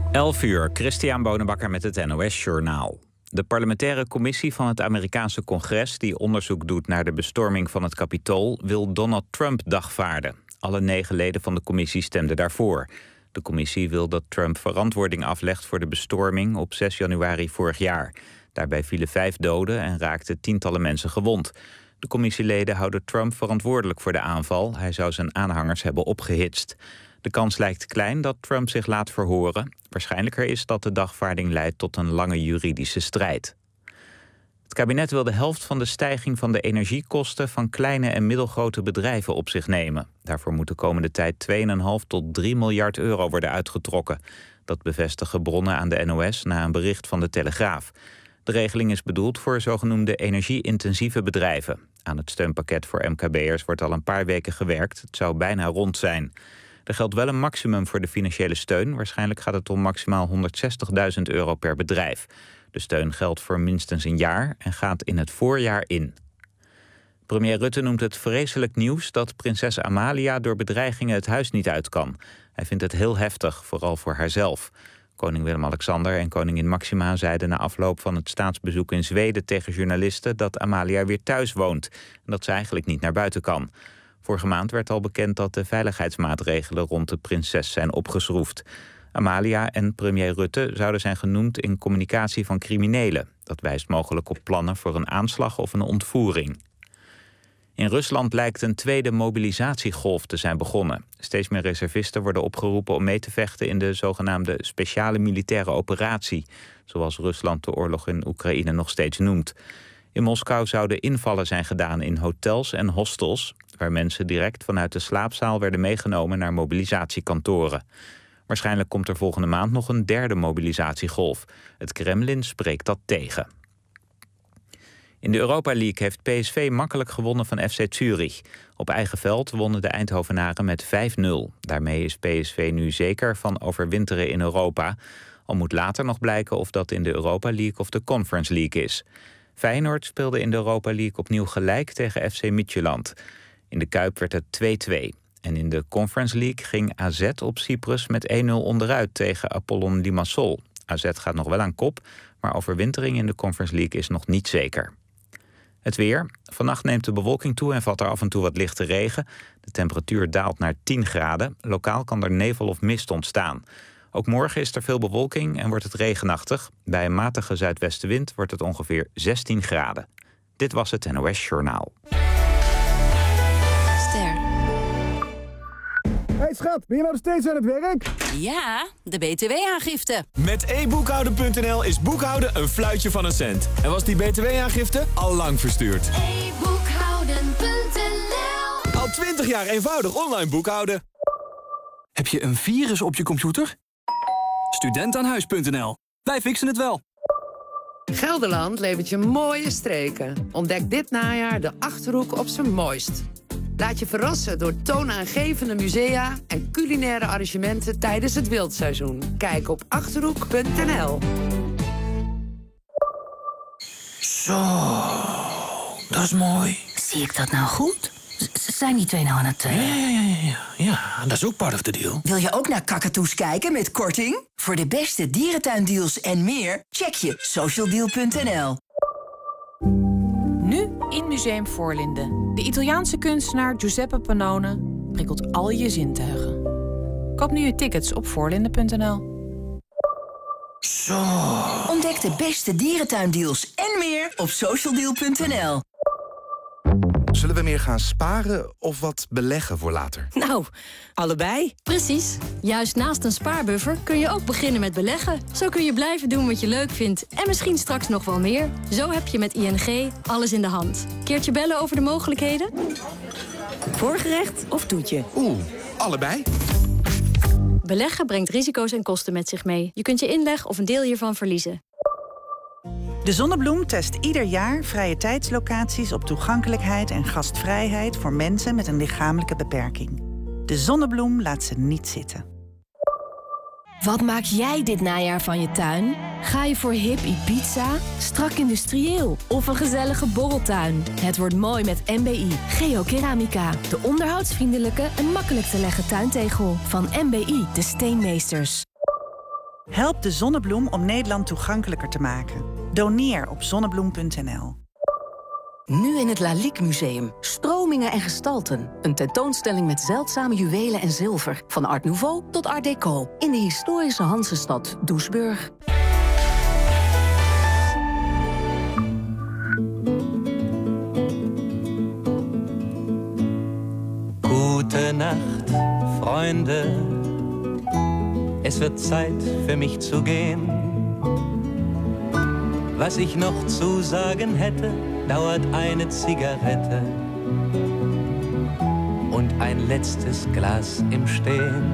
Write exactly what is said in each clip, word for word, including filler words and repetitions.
elf uur, Christian Bonenbakker met het N O S-journaal. De parlementaire commissie van het Amerikaanse congres, die onderzoek doet naar de bestorming van het Capitool, wil Donald Trump dagvaarden. Alle negen leden van de commissie stemden daarvoor. De commissie wil dat Trump verantwoording aflegt voor de bestorming op zes januari vorig jaar. Daarbij vielen vijf doden en raakten tientallen mensen gewond. De commissieleden houden Trump verantwoordelijk voor de aanval. Hij zou zijn aanhangers hebben opgehitst. De kans lijkt klein dat Trump zich laat verhoren. Waarschijnlijker is dat de dagvaarding leidt tot een lange juridische strijd. Het kabinet wil de helft van de stijging van de energiekosten van kleine en middelgrote bedrijven op zich nemen. Daarvoor moet de komende tijd twee komma vijf tot drie miljard euro worden uitgetrokken. Dat bevestigen bronnen aan de N O S na een bericht van de Telegraaf. De regeling is bedoeld voor zogenoemde energie-intensieve bedrijven. Aan het steunpakket voor M K B'ers wordt al een paar weken gewerkt. Het zou bijna rond zijn. Er geldt wel een maximum voor de financiële steun. Waarschijnlijk gaat het om maximaal honderdzestigduizend euro per bedrijf. De steun geldt voor minstens een jaar en gaat in het voorjaar in. Premier Rutte noemt het vreselijk nieuws dat prinses Amalia door bedreigingen het huis niet uit kan. Hij vindt het heel heftig, vooral voor haarzelf. Koning Willem-Alexander en koningin Maxima zeiden na afloop van het staatsbezoek in Zweden tegen journalisten dat Amalia weer thuis woont en dat ze eigenlijk niet naar buiten kan. Vorige maand werd al bekend dat de veiligheidsmaatregelen rond de prinses zijn opgeschroefd. Amalia en premier Rutte zouden zijn genoemd in communicatie van criminelen. Dat wijst mogelijk op plannen voor een aanslag of een ontvoering. In Rusland lijkt een tweede mobilisatiegolf te zijn begonnen. Steeds meer reservisten worden opgeroepen om mee te vechten in de zogenaamde speciale militaire operatie, zoals Rusland de oorlog in Oekraïne nog steeds noemt. In Moskou zouden invallen zijn gedaan in hotels en hostels, waar mensen direct vanuit de slaapzaal werden meegenomen naar mobilisatiekantoren. Waarschijnlijk komt er volgende maand nog een derde mobilisatiegolf. Het Kremlin spreekt dat tegen. In de Europa League heeft P S V makkelijk gewonnen van F C Zurich. Op eigen veld wonnen de Eindhovenaren met vijf nul. Daarmee is P S V nu zeker van overwinteren in Europa. Al moet later nog blijken of dat in de Europa League of de Conference League is. Feyenoord speelde in de Europa League opnieuw gelijk tegen F C Midtjylland. In de Kuip werd het twee twee. En in de Conference League ging A Z op Cyprus met één nul onderuit tegen Apollon Limassol. A Z gaat nog wel aan kop, maar overwintering in de Conference League is nog niet zeker. Het weer. Vannacht neemt de bewolking toe en valt er af en toe wat lichte regen. De temperatuur daalt naar tien graden. Lokaal kan er nevel of mist ontstaan. Ook morgen is er veel bewolking en wordt het regenachtig. Bij een matige zuidwestenwind wordt het ongeveer zestien graden. Dit was het N O S Journaal. Ster. Hey schat, ben je nou nog steeds aan het werk? Ja, de B T W-aangifte. Met e boekhouden punt n l is boekhouden een fluitje van een cent. En was die B T W-aangifte al lang verstuurd. e boekhouden punt n l. Al twintig jaar eenvoudig online boekhouden. Heb je een virus op je computer? Studentaanhuis punt n l. Wij fixen het wel. Gelderland levert je mooie streken. Ontdek dit najaar de Achterhoek op zijn mooist. Laat je verrassen door toonaangevende musea en culinaire arrangementen tijdens het wildseizoen. Kijk op achterhoek punt n l. Zo, dat is mooi. Zie ik dat nou goed? Z- zijn die twee nou aan het... Uh... Ja, ja, ja, ja, ja. Ja, dat is ook part of the deal. Wil je ook naar kakatoes kijken met korting? Voor de beste dierentuindeals en meer, check je social deal punt n l. Nu in Museum Voorlinden. De Italiaanse kunstenaar Giuseppe Panone prikkelt al je zintuigen. Koop nu je tickets op voorlinden punt n l. Zo. Ontdek de beste dierentuindeals en meer op social deal punt n l. Zullen we meer gaan sparen of wat beleggen voor later? Nou, allebei. Precies. Juist naast een spaarbuffer kun je ook beginnen met beleggen. Zo kun je blijven doen wat je leuk vindt en misschien straks nog wel meer. Zo heb je met I N G alles in de hand. Keertje bellen over de mogelijkheden? Voorgerecht of toetje? Oeh, allebei. Beleggen brengt risico's en kosten met zich mee. Je kunt je inleg of een deel hiervan verliezen. De Zonnebloem test ieder jaar vrije tijdslocaties op toegankelijkheid en gastvrijheid voor mensen met een lichamelijke beperking. De Zonnebloem laat ze niet zitten. Wat maak jij dit najaar van je tuin? Ga je voor hip Ibiza, strak industrieel of een gezellige borreltuin? Het wordt mooi met M B I Geokeramica. De onderhoudsvriendelijke en makkelijk te leggen tuintegel van M B I, de steenmeesters. Help de Zonnebloem om Nederland toegankelijker te maken. Doneer op zonnebloem punt n l. Nu in het Lalique Museum. Stromingen en gestalten. Een tentoonstelling met zeldzame juwelen en zilver. Van Art Nouveau tot Art Deco. In de historische Hansestad Doesburg. Gute Nacht, Freunde. Es wird Zeit für mich zu gehen. Was ich noch zu sagen hätte, dauert eine Zigarette und ein letztes Glas im Stehen.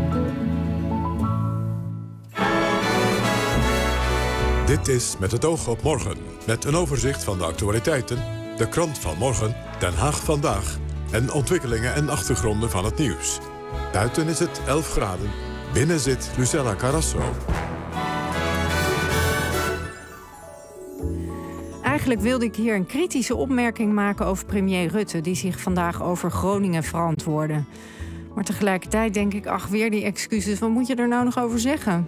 Dit is Met het oog op morgen. Met een overzicht van de actualiteiten, de krant van morgen, Den Haag vandaag en ontwikkelingen en achtergronden van het nieuws. Buiten is het elf graden. Binnen zit Lucella Carrasso. Eigenlijk wilde ik hier een kritische opmerking maken over premier Rutte, die zich vandaag over Groningen verantwoordde. Maar tegelijkertijd denk ik, ach, weer die excuses, wat moet je er nou nog over zeggen?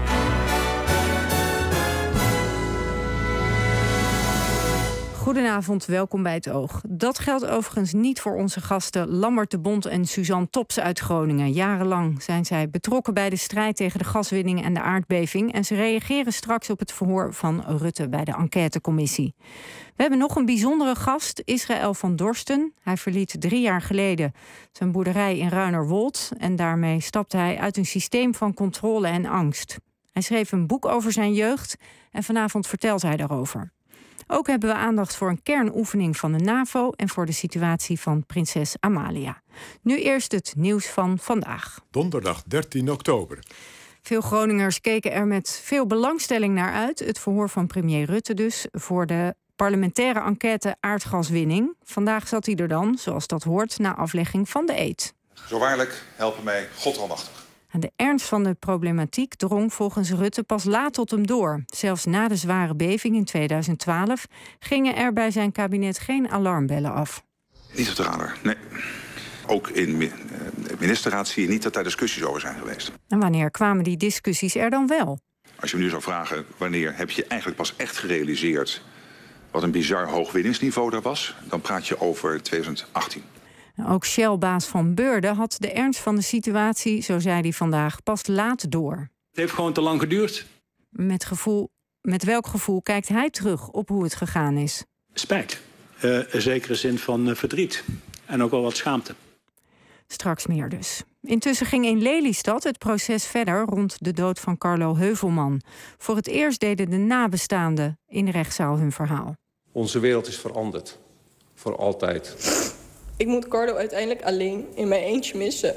Goedenavond, welkom bij Het Oog. Dat geldt overigens niet voor onze gasten Lambert de Bond en Suzanne Tops uit Groningen. Jarenlang zijn zij betrokken bij de strijd tegen de gaswinning en de aardbeving. En ze reageren straks op het verhoor van Rutte bij de enquêtecommissie. We hebben nog een bijzondere gast, Israël van Dorsten. Hij verliet drie jaar geleden zijn boerderij in Ruinerwold. En daarmee stapte hij uit een systeem van controle en angst. Hij schreef een boek over zijn jeugd en vanavond vertelt hij daarover. Ook hebben we aandacht voor een kernoefening van de NAVO en voor de situatie van prinses Amalia. Nu eerst het nieuws van vandaag. Donderdag dertien oktober. Veel Groningers keken er met veel belangstelling naar uit. Het verhoor van premier Rutte dus voor de parlementaire enquête aardgaswinning. Vandaag zat hij er dan, zoals dat hoort, na aflegging van de eed. Zo waarlijk helpen mij God almachtig. En de ernst van de problematiek drong volgens Rutte pas laat tot hem door. Zelfs na de zware beving in tweeduizend twaalf gingen er bij zijn kabinet geen alarmbellen af. Niet op de radar, nee. Ook in de ministerraad zie je niet dat daar discussies over zijn geweest. En wanneer kwamen die discussies er dan wel? Als je me nu zou vragen, wanneer heb je eigenlijk pas echt gerealiseerd wat een bizar hoog winningsniveau daar was, dan praat je over tweeduizend achttien. Ook Shell-baas Van Beurden had de ernst van de situatie, zo zei hij vandaag, pas laat door. Het heeft gewoon te lang geduurd. Met, gevoel, met welk gevoel kijkt hij terug op hoe het gegaan is? Spijt. Uh, een zekere zin van uh, verdriet. En ook wel wat schaamte. Straks meer dus. Intussen ging in Lelystad het proces verder rond de dood van Carlo Heuvelman. Voor het eerst deden de nabestaanden in de rechtszaal hun verhaal. Onze wereld is veranderd. Voor altijd. Ik moet Carlo uiteindelijk alleen in mijn eentje missen.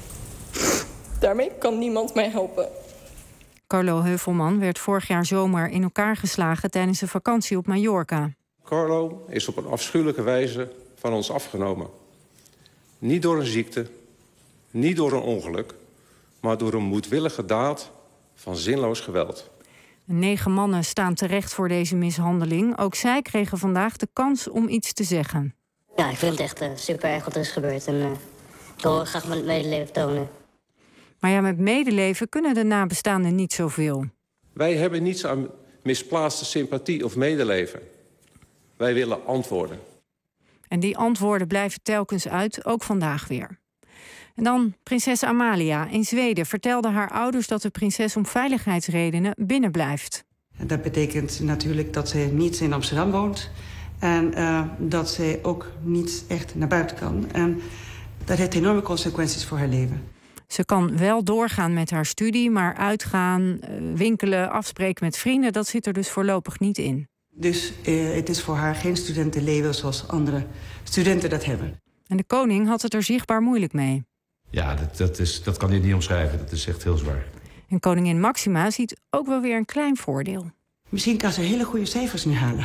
Daarmee kan niemand mij helpen. Carlo Heuvelman werd vorig jaar zomer in elkaar geslagen tijdens een vakantie op Mallorca. Carlo is op een afschuwelijke wijze van ons afgenomen. Niet door een ziekte, niet door een ongeluk, maar door een moedwillige daad van zinloos geweld. Negen mannen staan terecht voor deze mishandeling. Ook zij kregen vandaag de kans om iets te zeggen. Ja, ik vind het echt uh, super erg wat er is gebeurd. En uh, ik wil graag mijn medeleven tonen. Maar ja, met medeleven kunnen de nabestaanden niet zoveel. Wij hebben niets aan misplaatste sympathie of medeleven. Wij willen antwoorden. En die antwoorden blijven telkens uit, ook vandaag weer. En dan prinses Amalia in Zweden vertelde haar ouders dat de prinses om veiligheidsredenen binnen blijft. Dat betekent natuurlijk dat ze niet in Amsterdam woont. En uh, dat ze ook niet echt naar buiten kan. En dat heeft enorme consequenties voor haar leven. Ze kan wel doorgaan met haar studie, maar uitgaan, winkelen, afspreken met vrienden, dat zit er dus voorlopig niet in. Dus uh, het is voor haar geen studentenleven zoals andere studenten dat hebben. En de koning had het er zichtbaar moeilijk mee. Ja, dat, dat, is, dat kan je niet omschrijven. Dat is echt heel zwaar. En koningin Maxima ziet ook wel weer een klein voordeel. Misschien kan ze hele goede cijfers nu halen.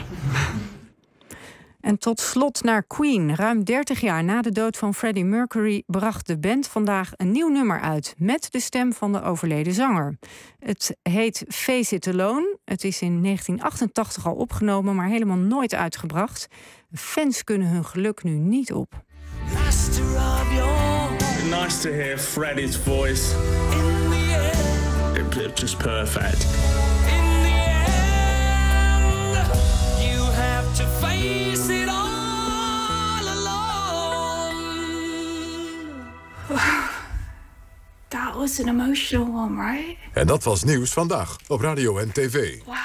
En tot slot naar Queen. Ruim dertig jaar na de dood van Freddie Mercury bracht de band vandaag een nieuw nummer uit met de stem van de overleden zanger. Het heet Face It Alone. Het is in negentien achtentachtig al opgenomen, maar helemaal nooit uitgebracht. Fans kunnen hun geluk nu niet op. Nice to hear Freddie's voice. In the relationship just perfect. In the end, you have to face it all alone. That was an emotional one, right? En dat was Nieuws Vandaag op radio en tv. Wow.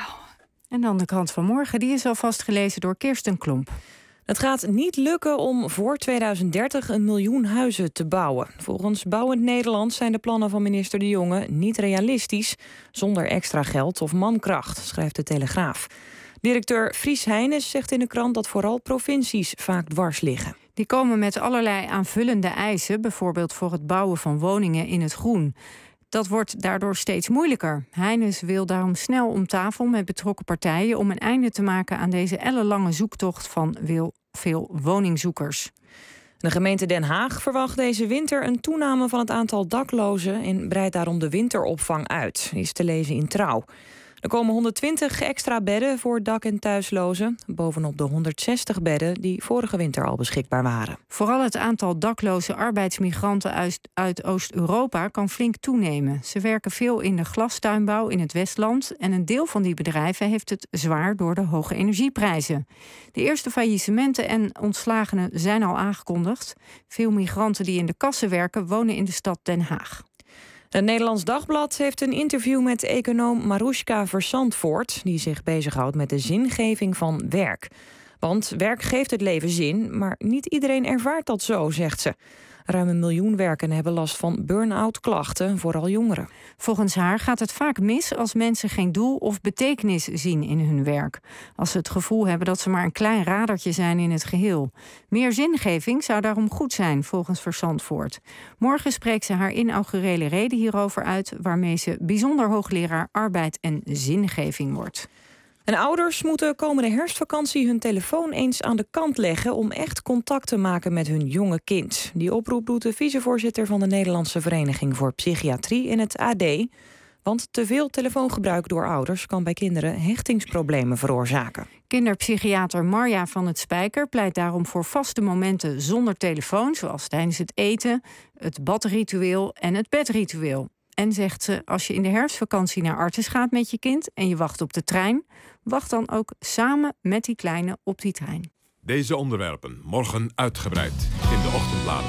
En dan de krant van morgen, die is alvast gelezen door Kirsten Klomp. Het gaat niet lukken om voor tweeduizend dertig een miljoen huizen te bouwen. Volgens Bouwend Nederland zijn de plannen van minister De Jonge niet realistisch zonder extra geld of mankracht, schrijft de Telegraaf. Directeur Fries Heijnes zegt in de krant dat vooral provincies vaak dwars liggen. Die komen met allerlei aanvullende eisen, bijvoorbeeld voor het bouwen van woningen in het groen. Dat wordt daardoor steeds moeilijker. Heijnes wil daarom snel om tafel met betrokken partijen om een einde te maken aan deze ellenlange zoektocht van veel woningzoekers. De gemeente Den Haag verwacht deze winter een toename van het aantal daklozen en breidt daarom de winteropvang uit, is te lezen in Trouw. Er komen honderdtwintig extra bedden voor dak- en thuislozen, bovenop de honderdzestig bedden die vorige winter al beschikbaar waren. Vooral het aantal dakloze arbeidsmigranten uit, uit Oost-Europa kan flink toenemen. Ze werken veel in de glastuinbouw in het Westland en een deel van die bedrijven heeft het zwaar door de hoge energieprijzen. De eerste faillissementen en ontslagenen zijn al aangekondigd. Veel migranten die in de kassen werken wonen in de stad Den Haag. Het Nederlands Dagblad heeft een interview met econoom Maruschka Versandvoort, die zich bezighoudt met de zingeving van werk. Want werk geeft het leven zin, maar niet iedereen ervaart dat zo, zegt ze. Ruim een miljoen werkenden hebben last van burn-out klachten, vooral jongeren. Volgens haar gaat het vaak mis als mensen geen doel of betekenis zien in hun werk. Als ze het gevoel hebben dat ze maar een klein radertje zijn in het geheel. Meer zingeving zou daarom goed zijn, volgens Versandvoort. Morgen spreekt ze haar inaugurele reden hierover uit, waarmee ze bijzonder hoogleraar arbeid en zingeving wordt. En ouders moeten komende herfstvakantie hun telefoon eens aan de kant leggen om echt contact te maken met hun jonge kind. Die oproep doet de vicevoorzitter van de Nederlandse Vereniging voor Psychiatrie in het A D. Want te veel telefoongebruik door ouders kan bij kinderen hechtingsproblemen veroorzaken. Kinderpsychiater Marja van het Spijker pleit daarom voor vaste momenten zonder telefoon, zoals tijdens het eten, het badritueel en het bedritueel. En zegt ze, als je in de herfstvakantie naar Artes gaat met je kind en je wacht op de trein, wacht dan ook samen met die kleine op die trein. Deze onderwerpen morgen uitgebreid in de ochtendbladen.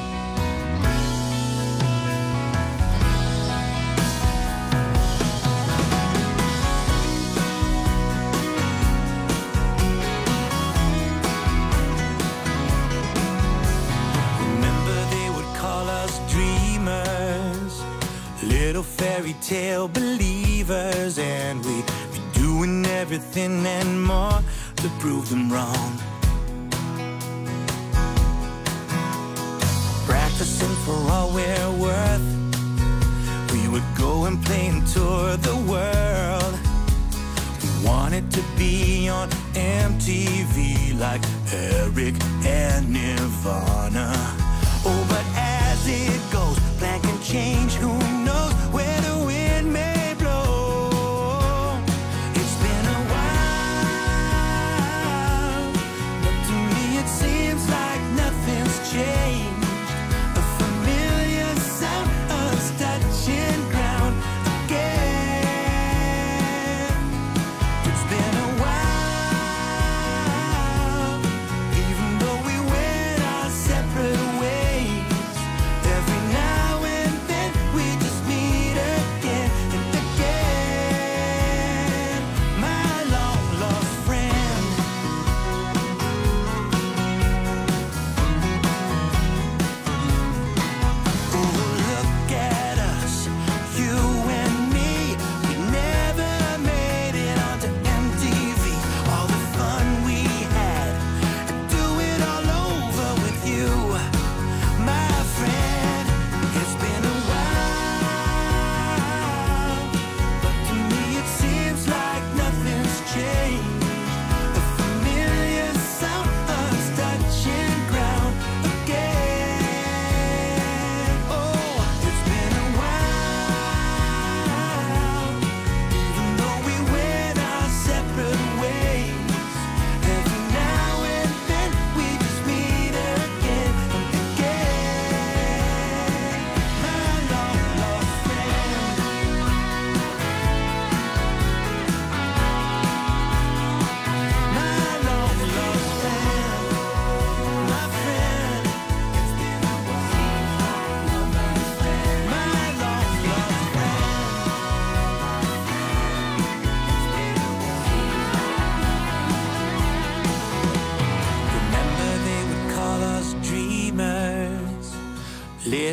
Remember they would call us dreamers, little fairy tale believers, and we'd be doing everything and more to prove them wrong. Practicing for all we're worth, we would go and play and tour the world. We wanted to be on M T V like Eric and Nirvana. Oh, but as it goes, plan can change, who knows where the wind may blow. It's been a while, but to me it seems like nothing's changed. A familiar sound of touching ground again. It's been a while, even though we went our separate ways. Every now and then we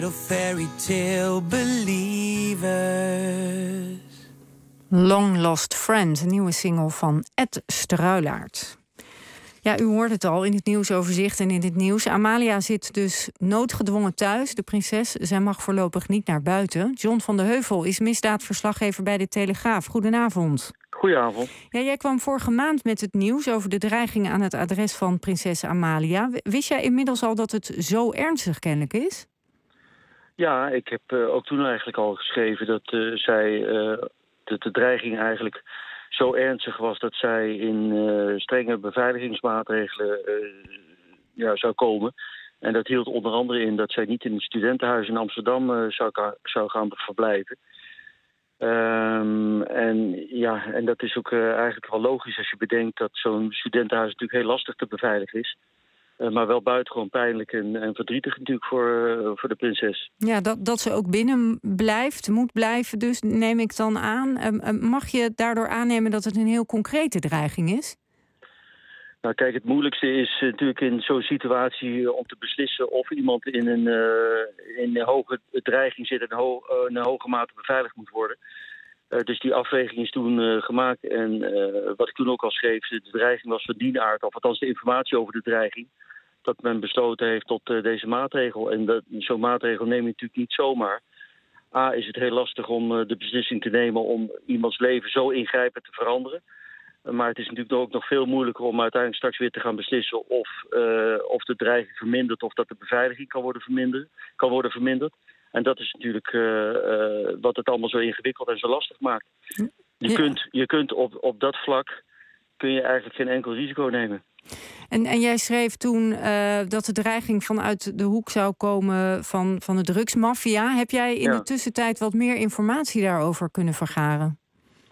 little fairy tale believers. Long Lost Friend, een nieuwe single van Ed Struilaert. Ja, u hoort het al in het nieuwsoverzicht en in het nieuws. Amalia zit dus noodgedwongen thuis. De prinses, zij mag voorlopig niet naar buiten. John van de Heuvel is misdaadverslaggever bij de Telegraaf. Goedenavond. Goedenavond. Ja, jij kwam vorige maand met het nieuws over de dreigingen aan het adres van prinses Amalia. Wist jij inmiddels al dat het zo ernstig kennelijk is? Ja, ik heb uh, ook toen eigenlijk al geschreven dat uh, zij uh, dat de dreiging eigenlijk zo ernstig was dat zij in uh, strenge beveiligingsmaatregelen uh, ja, zou komen. En dat hield onder andere in dat zij niet in het studentenhuis in Amsterdam uh, zou, ka- zou gaan verblijven. Um, en ja, en dat is ook uh, eigenlijk wel logisch als je bedenkt dat zo'n studentenhuis natuurlijk heel lastig te beveiligen is. Uh, maar wel buitengewoon pijnlijk en, en verdrietig natuurlijk voor, uh, voor de prinses. Ja, dat, dat ze ook binnen blijft, moet blijven dus, neem ik dan aan. Uh, mag je daardoor aannemen dat het een heel concrete dreiging is? Nou kijk, het moeilijkste is uh, natuurlijk in zo'n situatie uh, om te beslissen of iemand in een, uh, in een hoge dreiging zit en ho- uh, in een hoge mate beveiligd moet worden. Uh, dus die afweging is toen uh, gemaakt en uh, wat ik toen ook al schreef, de dreiging was van die aard, of althans de informatie over de dreiging, dat men besloten heeft tot uh, deze maatregel. En dat, zo'n maatregel neem je natuurlijk niet zomaar. A, is het heel lastig om uh, de beslissing te nemen om iemands leven zo ingrijpend te veranderen. Uh, maar het is natuurlijk ook nog veel moeilijker om uiteindelijk straks weer te gaan beslissen of, uh, of de dreiging vermindert of dat de beveiliging kan worden verminderd. Kan worden verminderd. En dat is natuurlijk uh, uh, wat het allemaal zo ingewikkeld en zo lastig maakt. Je ja. kunt, je kunt op, op dat vlak kun je eigenlijk geen enkel risico nemen. En, en jij schreef toen uh, dat de dreiging vanuit de hoek zou komen van, van de drugsmafia. Heb jij in ja. de tussentijd wat meer informatie daarover kunnen vergaren?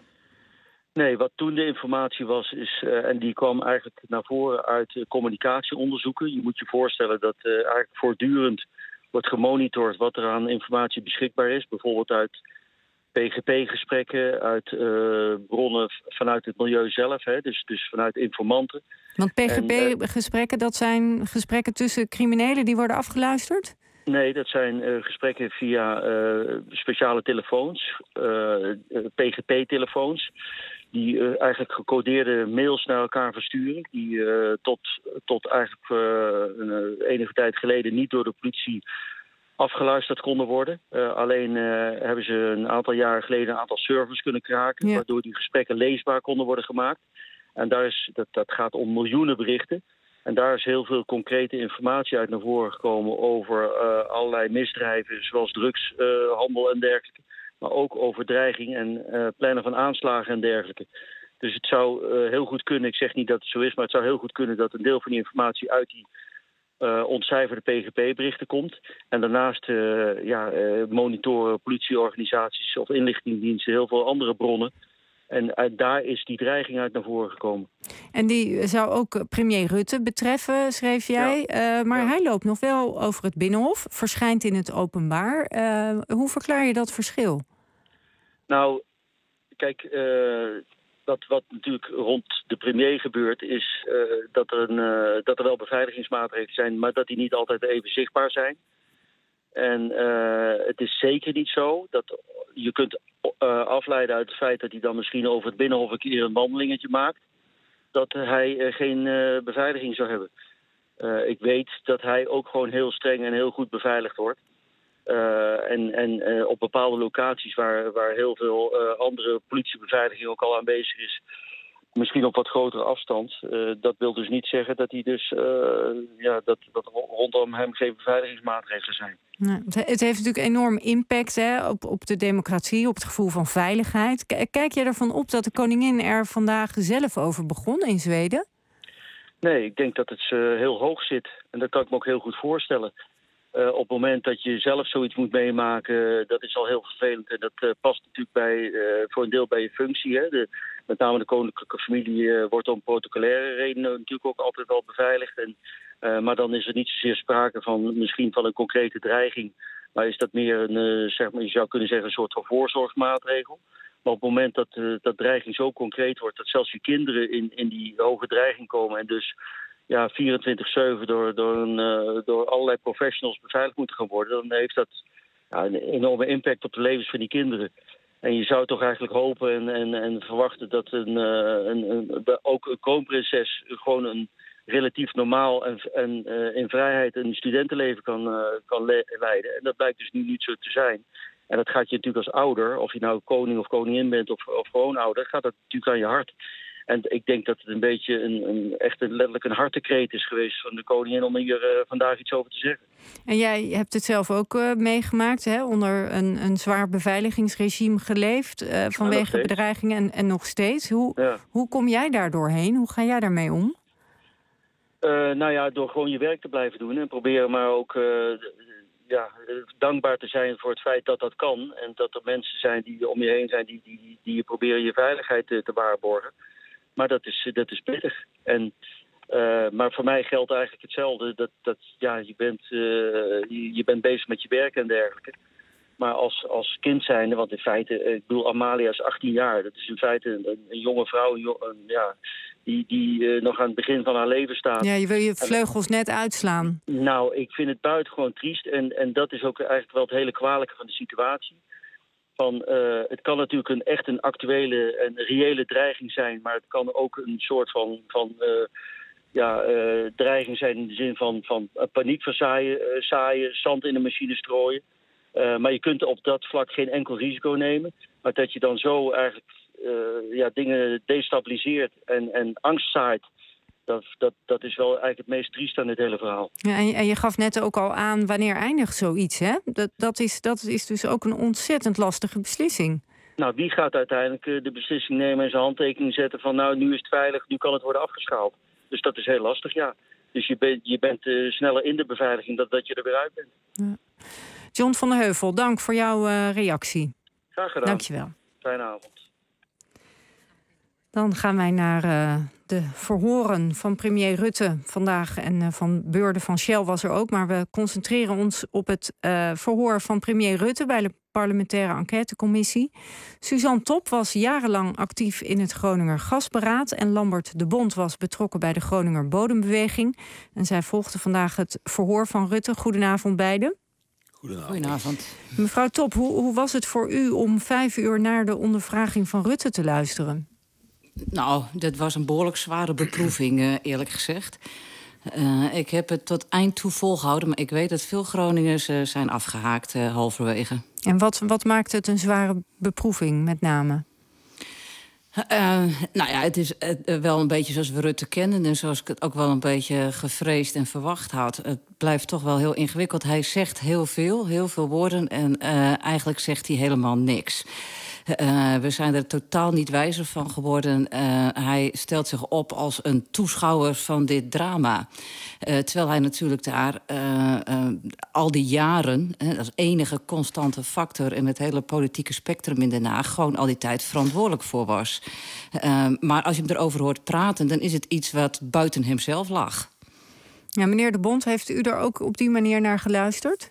Nee, wat toen de informatie was, is, uh, en die kwam eigenlijk naar voren uit uh, communicatieonderzoeken. Je moet je voorstellen dat uh, eigenlijk voortdurend wordt gemonitord wat er aan informatie beschikbaar is. Bijvoorbeeld uit P G P-gesprekken, uit uh, bronnen vanuit het milieu zelf, hè, dus, dus vanuit informanten. Want P G P-gesprekken, dat zijn gesprekken tussen criminelen die worden afgeluisterd? Nee, dat zijn uh, gesprekken via uh, speciale telefoons, uh, P G P-telefoons, die uh, eigenlijk gecodeerde mails naar elkaar versturen, die uh, tot, tot eigenlijk uh, een, enige tijd geleden niet door de politie afgeluisterd konden worden. Uh, alleen uh, hebben ze een aantal jaren geleden een aantal servers kunnen kraken, ja. waardoor die gesprekken leesbaar konden worden gemaakt. En daar is, dat, dat gaat om miljoenen berichten. En daar is heel veel concrete informatie uit naar voren gekomen over uh, allerlei misdrijven, zoals drugshandel uh, en dergelijke. Maar ook over dreiging en uh, plannen van aanslagen en dergelijke. Dus het zou uh, heel goed kunnen, ik zeg niet dat het zo is, maar het zou heel goed kunnen dat een deel van die informatie uit die uh, ontcijferde P G P-berichten komt. En daarnaast uh, ja, uh, monitoren politieorganisaties of inlichtingendiensten heel veel andere bronnen. En uit daar is die dreiging uit naar voren gekomen. En die zou ook premier Rutte betreffen, schreef jij. Ja. Uh, maar ja. hij loopt nog wel over het Binnenhof, verschijnt in het openbaar. Uh, hoe verklaar je dat verschil? Nou, kijk, uh, wat, wat natuurlijk rond de premier gebeurt, is uh, dat, er een, uh, dat er wel beveiligingsmaatregelen zijn, maar dat die niet altijd even zichtbaar zijn. En uh, het is zeker niet zo dat je kunt uh, afleiden uit het feit dat hij dan misschien over het Binnenhof een keer een wandelingetje maakt, dat hij uh, geen uh, beveiliging zou hebben. Uh, ik weet dat hij ook gewoon heel streng en heel goed beveiligd wordt. Uh, en en uh, op bepaalde locaties waar, waar heel veel uh, andere politiebeveiliging ook al aanwezig is, misschien op wat grotere afstand. Uh, dat wil dus niet zeggen dat hij dus uh, ja, dat, dat rondom hem geen beveiligingsmaatregelen zijn. Nou, het heeft natuurlijk enorm impact hè, op, op de democratie, op het gevoel van veiligheid. Kijk jij ervan op dat de koningin er vandaag zelf over begon in Zweden? Nee, ik denk dat het uh, heel hoog zit. En dat kan ik me ook heel goed voorstellen. Uh, op het moment dat je zelf zoiets moet meemaken, dat is al heel vervelend. En dat uh, past natuurlijk bij, uh, voor een deel bij je functie. Hè. De, met name de koninklijke familie uh, wordt om protocolaire redenen natuurlijk ook altijd wel beveiligd. En, uh, maar dan is er niet zozeer sprake van misschien van een concrete dreiging. Maar is dat meer een, uh, zeg maar, je zou kunnen zeggen, een soort van voorzorgsmaatregel. Maar op het moment dat, uh, dat dreiging zo concreet wordt, dat zelfs je kinderen in, in die hoge dreiging komen en dus ja, vierentwintig zeven door, door, een, uh, door allerlei professionals beveiligd moeten gaan worden, dan heeft dat ja, een enorme impact op de levens van die kinderen. En je zou toch eigenlijk hopen en, en, en verwachten dat een, uh, een, een, ook een kroonprinses gewoon een relatief normaal en, en uh, in vrijheid een studentenleven kan, uh, kan le- leiden. En dat blijkt dus nu niet zo te zijn. En dat gaat je natuurlijk als ouder, of je nou koning of koningin bent of, of gewoon ouder, gaat dat natuurlijk aan je hart. En ik denk dat het een beetje een, een echt een, letterlijk een hartekreet is geweest van de koningin om hier uh, vandaag iets over te zeggen. En jij hebt het zelf ook uh, meegemaakt, hè? Onder een, een zwaar beveiligingsregime geleefd uh, vanwege ja, bedreigingen en, en nog steeds. Hoe, ja. hoe kom jij daar doorheen? Hoe ga jij daarmee om? Uh, nou ja, door gewoon je werk te blijven doen en proberen maar ook uh, ja, dankbaar te zijn voor het feit dat dat kan. En dat er mensen zijn die om je heen zijn die, die, die je proberen je veiligheid te, te waarborgen. Maar dat is, dat is pittig. En, uh, maar voor mij geldt eigenlijk hetzelfde. Dat, dat, ja, je, bent, uh, je, je bent bezig met je werk en dergelijke. Maar als, als kind zijnde, want in feite, ik bedoel, Amalia is achttien jaar. Dat is in feite een, een jonge vrouw een, een, ja, die, die uh, nog aan het begin van haar leven staat. Ja, je wil je vleugels en, net uitslaan. Nou, ik vind het buitengewoon triest. En, en dat is ook eigenlijk wel het hele kwalijke van de situatie. Van, uh, het kan natuurlijk een, echt een actuele en reële dreiging zijn, maar het kan ook een soort van, van uh, ja, uh, dreiging zijn in de zin van, van uh, paniek verzaaien, uh, zaaien, zand in de machine strooien. Uh, maar je kunt op dat vlak geen enkel risico nemen. Maar dat je dan zo eigenlijk uh, ja, dingen destabiliseert en, en angst zaait, Dat, dat, dat is wel eigenlijk het meest triest aan dit hele verhaal. Ja, en, je, en je gaf net ook al aan, wanneer eindigt zoiets, hè? Dat, dat, is, dat is dus ook een ontzettend lastige beslissing. Nou, wie gaat uiteindelijk uh, de beslissing nemen en zijn handtekening zetten van, nou, nu is het veilig, nu kan het worden afgeschaald. Dus dat is heel lastig, ja. Dus je, ben, je bent uh, sneller in de beveiliging dan dat je er weer uit bent. Ja. John van der Heuvel, dank voor jouw uh, reactie. Graag gedaan. Dank je wel. Fijne avond. Dan gaan wij naar uh, de verhoren van premier Rutte vandaag. En uh, van Beurde van Shell was er ook. Maar we concentreren ons op het uh, verhoor van premier Rutte bij de parlementaire enquêtecommissie. Suzanne Top was jarenlang actief in het Groninger Gasberaad. En Lambert de Bond was betrokken bij de Groninger Bodembeweging. En zij volgde vandaag het verhoor van Rutte. Goedenavond beiden. Goedenavond. Goedenavond. Mevrouw Top, hoe, hoe was het voor u om vijf uur naar de ondervraging van Rutte te luisteren? Nou, dat was een behoorlijk zware beproeving, uh, eerlijk gezegd. Uh, ik heb het tot eind toe volgehouden, maar ik weet dat veel Groningers uh, zijn afgehaakt uh, halverwege. En wat, wat maakt het een zware beproeving, met name? Uh, nou ja, het is uh, wel een beetje zoals we Rutte kennen en zoals ik het ook wel een beetje gevreesd en verwacht had. Het blijft toch wel heel ingewikkeld. Hij zegt heel veel, heel veel woorden en uh, eigenlijk zegt hij helemaal niks. Uh, we zijn er totaal niet wijzer van geworden. Uh, hij stelt zich op als een toeschouwer van dit drama. Uh, terwijl hij natuurlijk daar uh, uh, al die jaren, uh, als enige constante factor in het hele politieke spectrum in Den Haag, gewoon al die tijd verantwoordelijk voor was. Uh, maar als je hem erover hoort praten, dan is het iets wat buiten hemzelf lag. Ja, meneer de Bond, heeft u er ook op die manier naar geluisterd?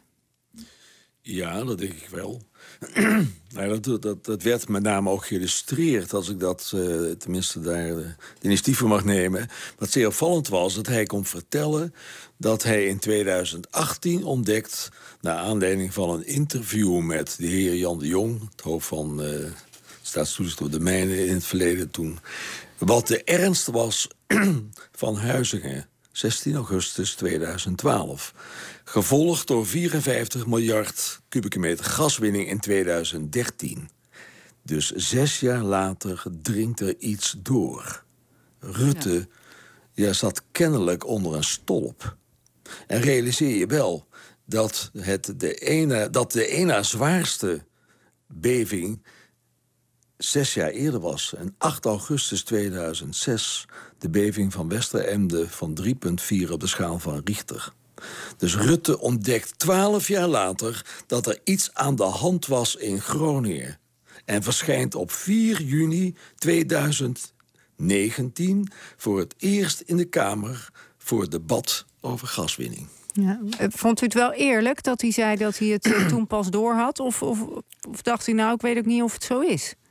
Ja, dat denk ik wel. nou, dat, dat, dat werd met name ook geïllustreerd, als ik dat uh, tenminste daar uh, de initiatief voor mag nemen. Wat zeer opvallend was, dat hij kon vertellen dat hij in tweeduizend achttien ontdekt, naar aanleiding van een interview met de heer Jan de Jong, het hoofd van uh, Staatstoezicht op de Mijnen in het verleden toen, wat de ernst was van Huizingen, zestien augustus tweeduizend twaalf. Gevolgd door vierenvijftig miljard kubieke meter gaswinning in tweeduizend dertien. Dus zes jaar later dringt er iets door. Rutte ja. Ja, zat kennelijk onder een stolp. En realiseer je wel dat, het de, ene, dat de ene zwaarste beving zes jaar eerder was. En acht augustus tweeduizend zes de beving van Westeremde van drie komma vier op de schaal van Richter. Dus Rutte ontdekt twaalf jaar later dat er iets aan de hand was in Groningen. En verschijnt op vier juni tweeduizend negentien voor het eerst in de Kamer voor het debat over gaswinning. Ja. Vond u het wel eerlijk dat hij zei dat hij het toen pas door had? Of, of, of dacht u nou, ik weet ook niet of het zo is?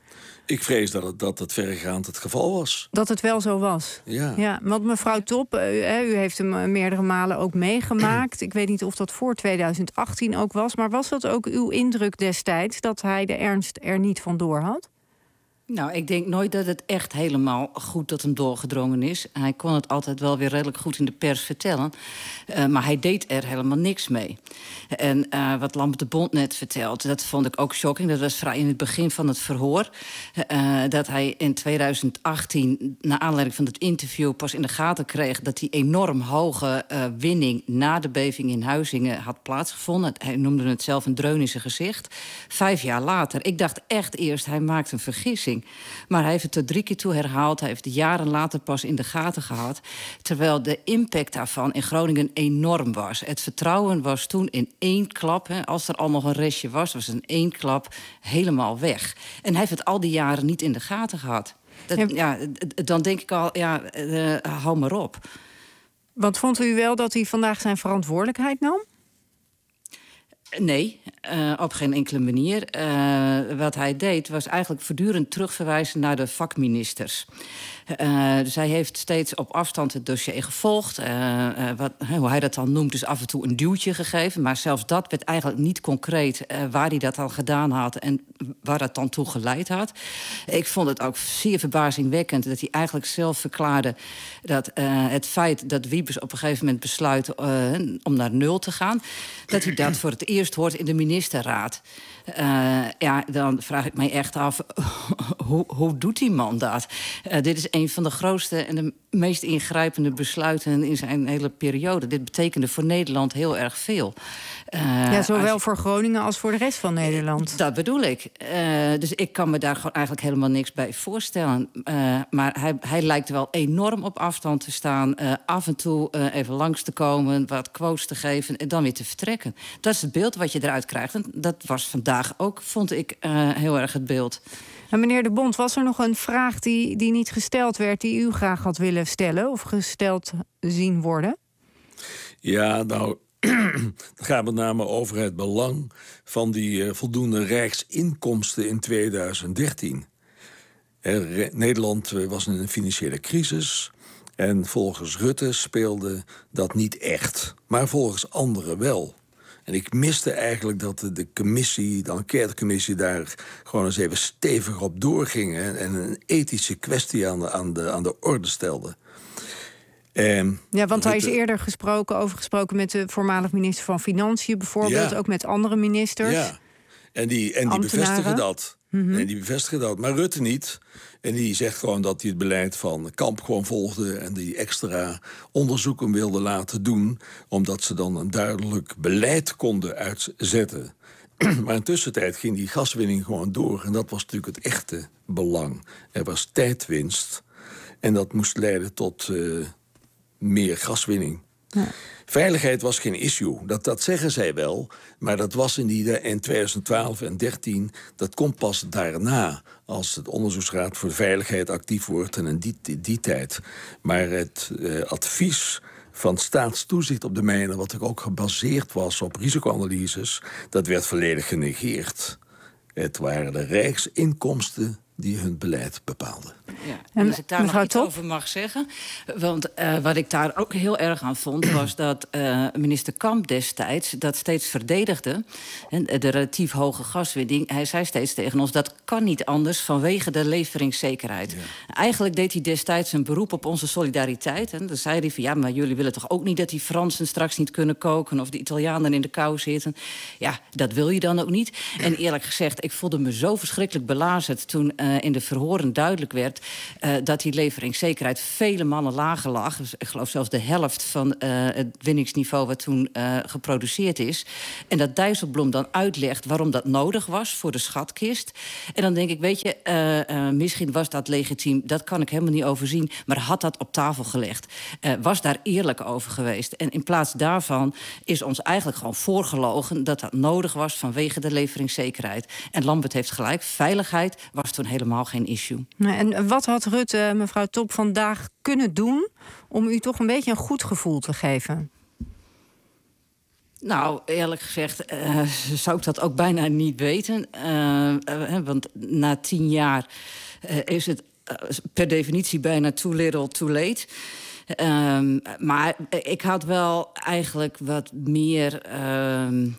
Ik vrees dat het, dat het verregaand het geval was. Dat het wel zo was. Ja. Ja, want mevrouw Top, u, u heeft hem meerdere malen ook meegemaakt. Ik weet niet of dat voor tweeduizend achttien ook was. Maar was dat ook uw indruk destijds dat hij de ernst er niet van door had? Nou, ik denk nooit dat het echt helemaal goed tot hem doorgedrongen is. Hij kon het altijd wel weer redelijk goed in de pers vertellen. Uh, maar hij deed er helemaal niks mee. En uh, wat Lambert de Bond net vertelt, dat vond ik ook shocking. Dat was vrij in het begin van het verhoor. Uh, dat hij in tweeduizend achttien, naar aanleiding van het interview, pas in de gaten kreeg dat die enorm hoge uh, winning na de beving in Huizingen had plaatsgevonden. Hij noemde het zelf een dreun in zijn gezicht. Vijf jaar later. Ik dacht echt eerst, hij maakt een vergissing. Maar hij heeft het tot drie keer toe herhaald. Hij heeft het jaren later pas in de gaten gehad. Terwijl de impact daarvan in Groningen enorm was. Het vertrouwen was toen in één klap, hè, als er al nog een restje was, was in één klap helemaal weg. En hij heeft het al die jaren niet in de gaten gehad. Dat, ja, dan denk ik al, ja, uh, hou maar op. Want vond u wel dat hij vandaag zijn verantwoordelijkheid nam? Nee, uh, op geen enkele manier. Uh, wat hij deed was eigenlijk voortdurend terugverwijzen naar de vakministers. Uh, dus hij heeft steeds op afstand het dossier gevolgd. Uh, uh, wat, hoe hij dat dan noemt, dus af en toe een duwtje gegeven. Maar zelfs dat werd eigenlijk niet concreet uh, waar hij dat al gedaan had en waar dat dan toe geleid had. Ik vond het ook zeer verbazingwekkend dat hij eigenlijk zelf verklaarde dat uh, het feit dat Wiebes op een gegeven moment besluit uh, om naar nul te gaan, dat hij dat voor het eerst hoort in de ministerraad. Uh, ja, dan vraag ik mij echt af, hoe, hoe doet die man dat? Uh, dit is een van de grootste en de meest ingrijpende besluiten in zijn hele periode. Dit betekende voor Nederland heel erg veel. Uh, ja, zowel je... voor Groningen als voor de rest van Nederland. Dat bedoel ik. Uh, dus ik kan me daar gewoon eigenlijk helemaal niks bij voorstellen. Uh, maar hij, hij lijkt wel enorm op afstand te staan. Uh, af en toe uh, even langs te komen, wat quotes te geven en dan weer te vertrekken. Dat is het beeld wat je eruit krijgt. En dat was vandaag ook, vond ik, uh, heel erg het beeld. En meneer De Bond, was er nog een vraag die, die niet gesteld werd, die u graag had willen stellen of gesteld zien worden? Ja, nou, het gaat met name over het belang van die uh, voldoende rijksinkomsten in tweeduizend dertien. Er, Nederland uh, was in een financiële crisis. En volgens Rutte speelde dat niet echt. Maar volgens anderen wel. En ik miste eigenlijk dat de, de commissie, de enquêtecommissie, daar gewoon eens even stevig op doorging. Hè, en een ethische kwestie aan de, aan de, aan de orde stelde. En ja, want hij is Rutte, eerder gesproken, over gesproken met de voormalig minister van Financiën bijvoorbeeld. Ja. Ook met andere ministers. Ja, en die, en die bevestigen dat. Mm-hmm. En die bevestigen dat. Maar Rutte niet. En die zegt gewoon dat hij het beleid van Kamp gewoon volgde en die extra onderzoeken wilde laten doen, omdat ze dan een duidelijk beleid konden uitzetten. Maar in tussentijd ging die gaswinning gewoon door. En dat was natuurlijk het echte belang. Er was tijdwinst. En dat moest leiden tot uh, meer gaswinning. Ja. Veiligheid was geen issue, dat, dat zeggen zij wel. Maar dat was in, die, in tweeduizend twaalf en dertien, dat komt pas daarna, als het Onderzoeksraad voor de Veiligheid actief wordt en in die, die, die tijd. Maar het uh, advies van staatstoezicht op de mijnen, wat ook gebaseerd was op risicoanalyses, dat werd volledig genegeerd. Het waren de rijksinkomsten die hun beleid bepaalden. Ja, en als ik daar nog iets Top? over mag zeggen. Want uh, wat ik daar ook heel erg aan vond, was dat uh, minister Kamp destijds dat steeds verdedigde. En de relatief hoge gaswinning. Hij zei steeds tegen ons, dat kan niet anders vanwege de leveringszekerheid. Ja. Eigenlijk deed hij destijds een beroep op onze solidariteit. En dan zei hij van, ja, maar jullie willen toch ook niet dat die Fransen straks niet kunnen koken of de Italianen in de kou zitten. Ja, dat wil je dan ook niet. En eerlijk gezegd, ik voelde me zo verschrikkelijk belazerd toen uh, in de verhoren duidelijk werd Uh, dat die leveringszekerheid vele mannen lager lag. Dus ik geloof zelfs de helft van uh, het winningsniveau wat toen uh, geproduceerd is. En dat Dijsselbloem dan uitlegt waarom dat nodig was voor de schatkist. En dan denk ik, weet je, uh, uh, misschien was dat legitiem. Dat kan ik helemaal niet overzien. Maar had dat op tafel gelegd. Uh, was daar eerlijk over geweest. En in plaats daarvan is ons eigenlijk gewoon voorgelogen dat dat nodig was vanwege de leveringszekerheid. En Lambert heeft gelijk, veiligheid was toen helemaal geen issue. Nee, en wat had Rutte, mevrouw Top, vandaag kunnen doen om u toch een beetje een goed gevoel te geven? Nou, eerlijk gezegd uh, zou ik dat ook bijna niet weten. Uh, uh, want na tien jaar uh, is het uh, per definitie bijna too little, too late. Um, maar ik had wel eigenlijk wat meer... Uh,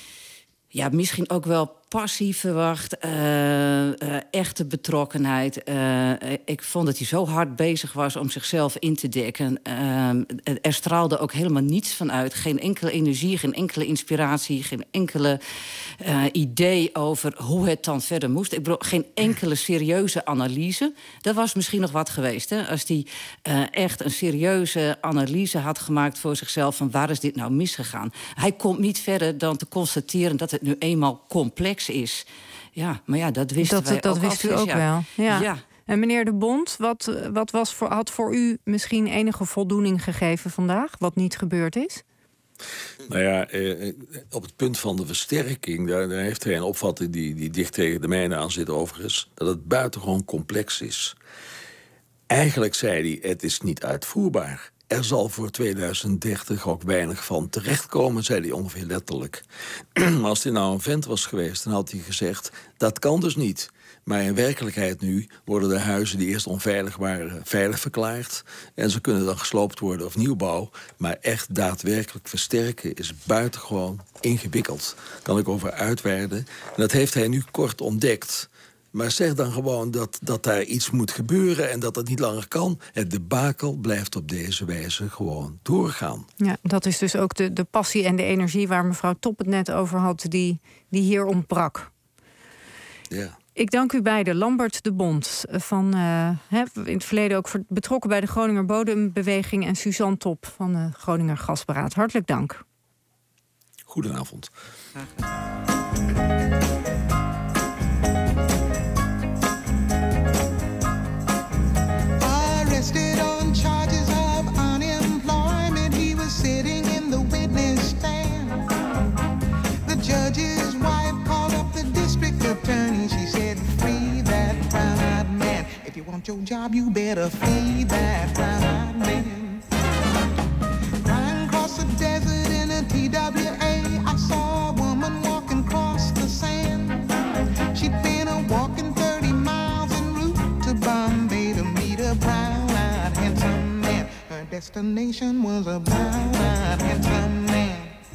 ja, misschien ook wel passie verwacht. Uh, uh, echte betrokkenheid. Uh, ik vond dat hij zo hard bezig was om zichzelf in te dekken. Uh, er straalde ook helemaal niets van uit. Geen enkele energie, geen enkele inspiratie... geen enkele uh, idee over hoe het dan verder moest. Ik bedoel, geen enkele serieuze analyse. Dat was misschien nog wat geweest, hè? Als hij uh, echt een serieuze analyse had gemaakt voor zichzelf... van waar is dit nou misgegaan? Hij komt niet verder dan te constateren dat het nu eenmaal complex is. Ja, maar ja, dat wisten dat, wij dat ook wist u al ook jaar. wel. Ja. Ja. En meneer De Bont, wat, wat was voor, had voor u misschien enige voldoening gegeven vandaag... wat niet gebeurd is? Nou ja, eh, op het punt van de versterking... daar, daar heeft hij een opvatting die, die dicht tegen de mijne aan zit overigens... dat het buitengewoon complex is. Eigenlijk zei hij, het is niet uitvoerbaar. Er zal voor tweeduizend dertig ook weinig van terechtkomen, zei hij ongeveer letterlijk. Maar als hij nou een vent was geweest, dan had hij gezegd... dat kan dus niet. Maar in werkelijkheid nu worden de huizen die eerst onveilig waren... veilig verklaard. En ze kunnen dan gesloopt worden of nieuwbouw. Maar echt daadwerkelijk versterken is buitengewoon ingewikkeld. Daar kan ik over uitweiden. En dat heeft hij nu kort ontdekt... Maar zeg dan gewoon dat, dat daar iets moet gebeuren en dat dat niet langer kan. Het debakel blijft op deze wijze gewoon doorgaan. Ja, dat is dus ook de, de passie en de energie waar mevrouw Top het net over had... die, die hier ontbrak. Ja. Ik dank u beiden. Lambert De Bont, van, uh, he, in het verleden ook betrokken bij de Groninger Bodembeweging... en Suzanne Top van de Groninger Gasberaad. Hartelijk dank. Goedenavond. Arrested on charges of unemployment, he was sitting in the witness stand. The judge's wife called up the district attorney. She said, free that brown-eyed man. If you want your job, you better free that brown-eyed man. Riding across the desert in a T W A, I saw a woman walking across the sand. She'd been a walking thirty miles en route to Bombay to meet a brown-eyed handsome man. Her destination was a brown-eyed handsome man.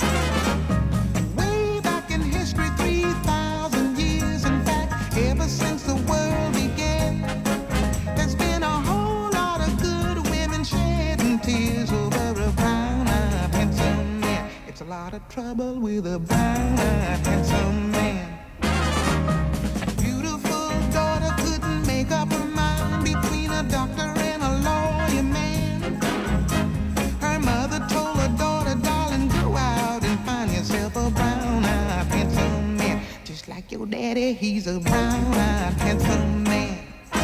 Way back in history, three thousand years, in fact, ever since the world began, there's been a whole lot of good women shedding tears over a brown-eyed handsome man. It's a lot of trouble with a brown-eyed handsome man. Beautiful daughter couldn't make up her mind between a doctor and a lawyer man. Her mother told her daughter, darling, go out and find yourself a brown-eyed handsome man. Just like your daddy, he's a brown-eyed handsome man.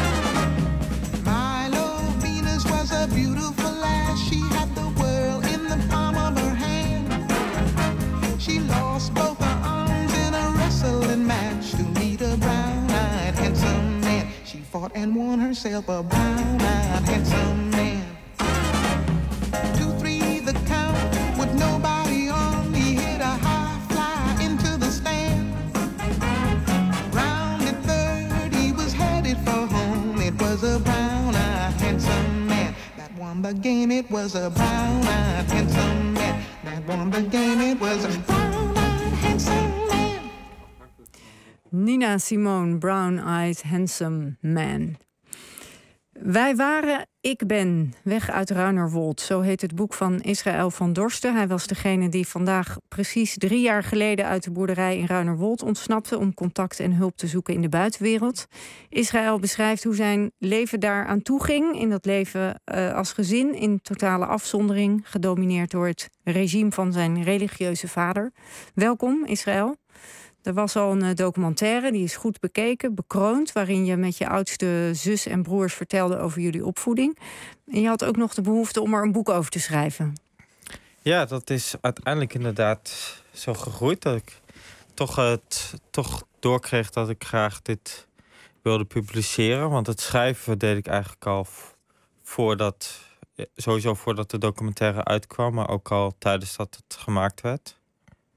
Milo Venus was a beautiful lass. She had the world in the palm of her hand. She lost both her arms in a wrestling match to meet a brown-eyed handsome man. She fought and won herself a brown-eyed handsome man. Two, three, the count with nobody on. He hit a high fly into the stand. Round at third, he was headed for home. It was a brown-eyed handsome man that won the game. It was a brown-eyed handsome man that won the game. It was a brown-eyed handsome man. Nina Simone, Brown-Eyed Handsome Man. Wij waren, ik ben, weg uit Ruinerwold. Zo heet het boek van Israël van Dorsten. Hij was degene die vandaag precies drie jaar geleden uit de boerderij in Ruinerwold ontsnapte om contact en hulp te zoeken in de buitenwereld. Israël beschrijft hoe zijn leven daar aan toe ging. In dat leven uh, als gezin in totale afzondering, gedomineerd door het regime van zijn religieuze vader. Welkom, Israël. Er was al een documentaire, die is goed bekeken, bekroond, waarin je met je oudste zus en broers vertelde over jullie opvoeding. En je had ook nog de behoefte om er een boek over te schrijven. Ja, dat is uiteindelijk inderdaad zo gegroeid dat ik toch, het, toch doorkreeg dat ik graag dit wilde publiceren. Want het schrijven deed ik eigenlijk al voordat, sowieso voordat de documentaire uitkwam, maar ook al tijdens dat het gemaakt werd.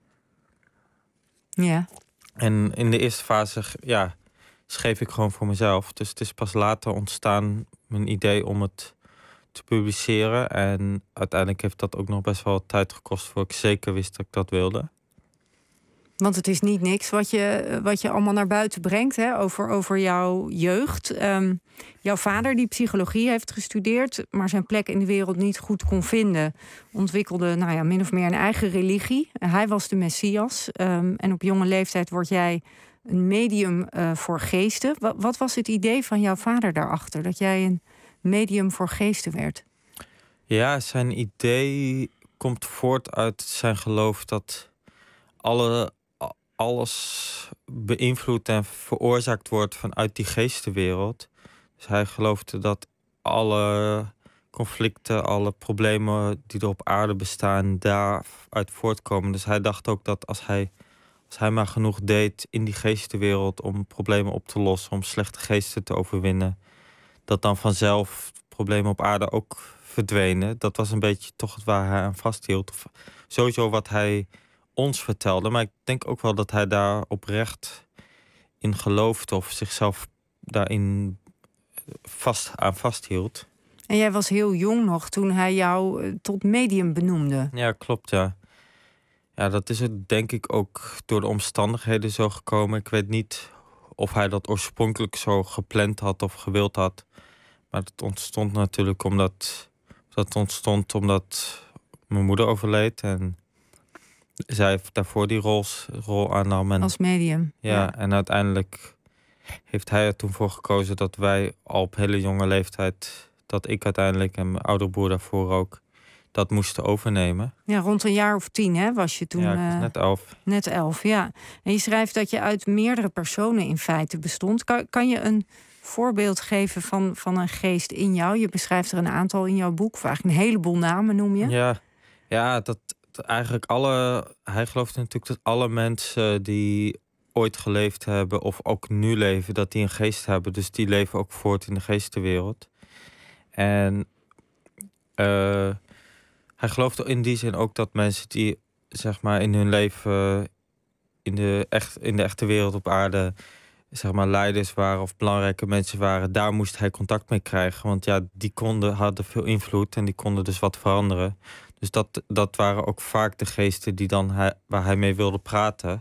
Ja. En in de eerste fase ja, schreef ik gewoon voor mezelf. Dus het is pas later ontstaan mijn idee om het te publiceren. En uiteindelijk heeft dat ook nog best wel tijd gekost voor ik zeker wist dat ik dat wilde. Want het is niet niks wat je, wat je allemaal naar buiten brengt, hè, over, over jouw jeugd. Um, jouw vader, die psychologie heeft gestudeerd, maar zijn plek in de wereld niet goed kon vinden, ontwikkelde nou ja, min of meer een eigen religie. Hij was de Messias. Um, en op jonge leeftijd word jij een medium uh, voor geesten. Wat, wat was het idee van jouw vader daarachter, dat jij een medium voor geesten werd? Ja, zijn idee komt voort uit zijn geloof dat alle, alles beïnvloed en veroorzaakt wordt vanuit die geestenwereld. Dus hij geloofde dat alle conflicten, alle problemen die er op aarde bestaan, daaruit voortkomen. Dus hij dacht ook dat als hij, als hij maar genoeg deed in die geestenwereld om problemen op te lossen, om slechte geesten te overwinnen, dat dan vanzelf problemen op aarde ook verdwenen. Dat was een beetje toch waar hij aan vasthield. Of sowieso wat hij ons vertelde. Maar ik denk ook wel dat hij daar oprecht in geloofde of zichzelf daarin vast aan vasthield. En jij was heel jong nog toen hij jou uh, tot medium benoemde. Ja, klopt, ja. Ja, dat is het denk ik ook door de omstandigheden zo gekomen. Ik weet niet of hij dat oorspronkelijk zo gepland had of gewild had. Maar het ontstond natuurlijk omdat... Dat ontstond omdat mijn moeder overleed. En zij daarvoor die rol, rol aannam. En, als medium. Ja, ja, en uiteindelijk heeft hij er toen voor gekozen dat wij al op hele jonge leeftijd, dat ik uiteindelijk en mijn oudere broer daarvoor ook, dat moesten overnemen. Ja, rond een jaar of tien hè, was je toen. Ja, ik was uh, net elf. Net elf, ja. En je schrijft dat je uit meerdere personen in feite bestond. Kan, kan je een voorbeeld geven van, van een geest in jou? Je beschrijft er een aantal in jouw boek, of eigenlijk een heleboel namen noem je. Ja, ja dat, dat eigenlijk alle... Hij gelooft natuurlijk dat alle mensen die ooit geleefd hebben of ook nu leven, dat die een geest hebben. Dus die leven ook voort in de geestenwereld. En uh, hij gelooft in die zin ook dat mensen die zeg maar in hun leven in de, echt, in de echte wereld op aarde, zeg maar leiders waren of belangrijke mensen waren, daar moest hij contact mee krijgen. Want ja, die konden, hadden veel invloed en die konden dus wat veranderen. Dus dat, dat waren ook vaak de geesten die dan hij, waar hij mee wilde praten.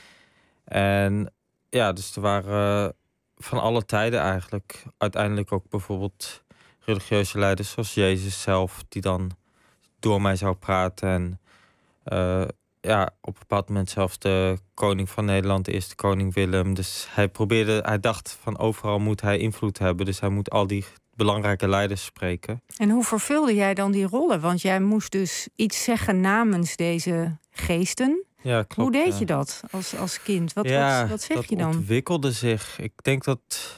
En ja, dus er waren van alle tijden eigenlijk uiteindelijk ook bijvoorbeeld religieuze leiders zoals Jezus zelf, die dan door mij zou praten. En uh, ja, op een bepaald moment zelfs de koning van Nederland, de eerste koning Willem. Dus hij probeerde, hij dacht van overal moet hij invloed hebben. Dus hij moet al die belangrijke leiders spreken. En hoe vervulde jij dan die rollen? Want jij moest dus iets zeggen namens deze geesten. Ja, klopt. Hoe deed ja. je dat als, als kind? Wat, ja, wat, wat zeg dat je dan? ontwikkelde zich. Ik denk dat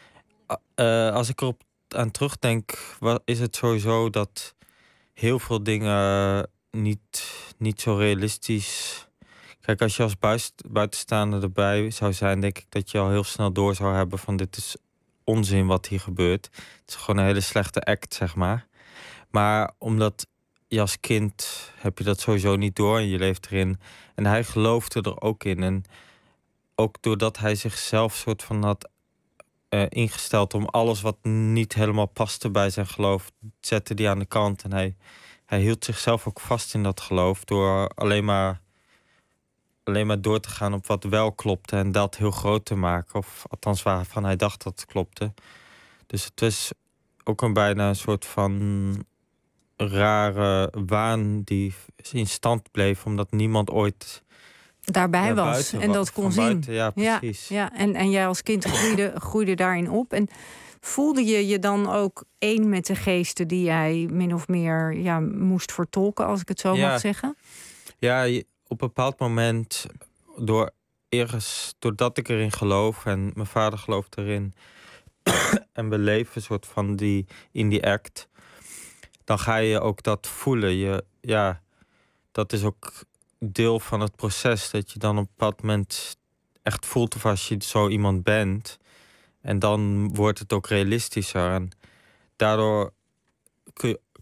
uh, als ik erop aan terugdenk, is het sowieso dat heel veel dingen niet, niet zo realistisch. Kijk, als je als buitenstaander erbij zou zijn, denk ik dat je al heel snel door zou hebben van dit is onzin wat hier gebeurt. Het is gewoon een hele slechte act, zeg maar. Maar omdat je als kind heb je dat sowieso niet door en je leeft erin. En hij geloofde er ook in. En ook doordat hij zichzelf soort van had uh, ingesteld om alles wat niet helemaal paste bij zijn geloof, zette die aan de kant. En hij, hij hield zichzelf ook vast in dat geloof door alleen maar, alleen maar door te gaan op wat wel klopte en dat heel groot te maken. Of althans waarvan hij dacht dat het klopte. Dus het was ook een bijna een soort van rare waan die in stand bleef, omdat niemand ooit daarbij was en dat kon zien. Buiten, ja, precies. Ja, ja. En, en jij als kind groeide, groeide daarin op. En voelde je je dan ook één met de geesten die jij min of meer ja, moest vertolken, als ik het zo ja. mag zeggen? Ja, op een bepaald moment, door ergens, doordat ik erin geloof en mijn vader gelooft erin en we leven een soort van die in die act, dan ga je ook dat voelen. Je, ja, dat is ook deel van het proces, dat je dan op een bepaald moment echt voelt of als je zo iemand bent. En dan wordt het ook realistischer. En daardoor kun je,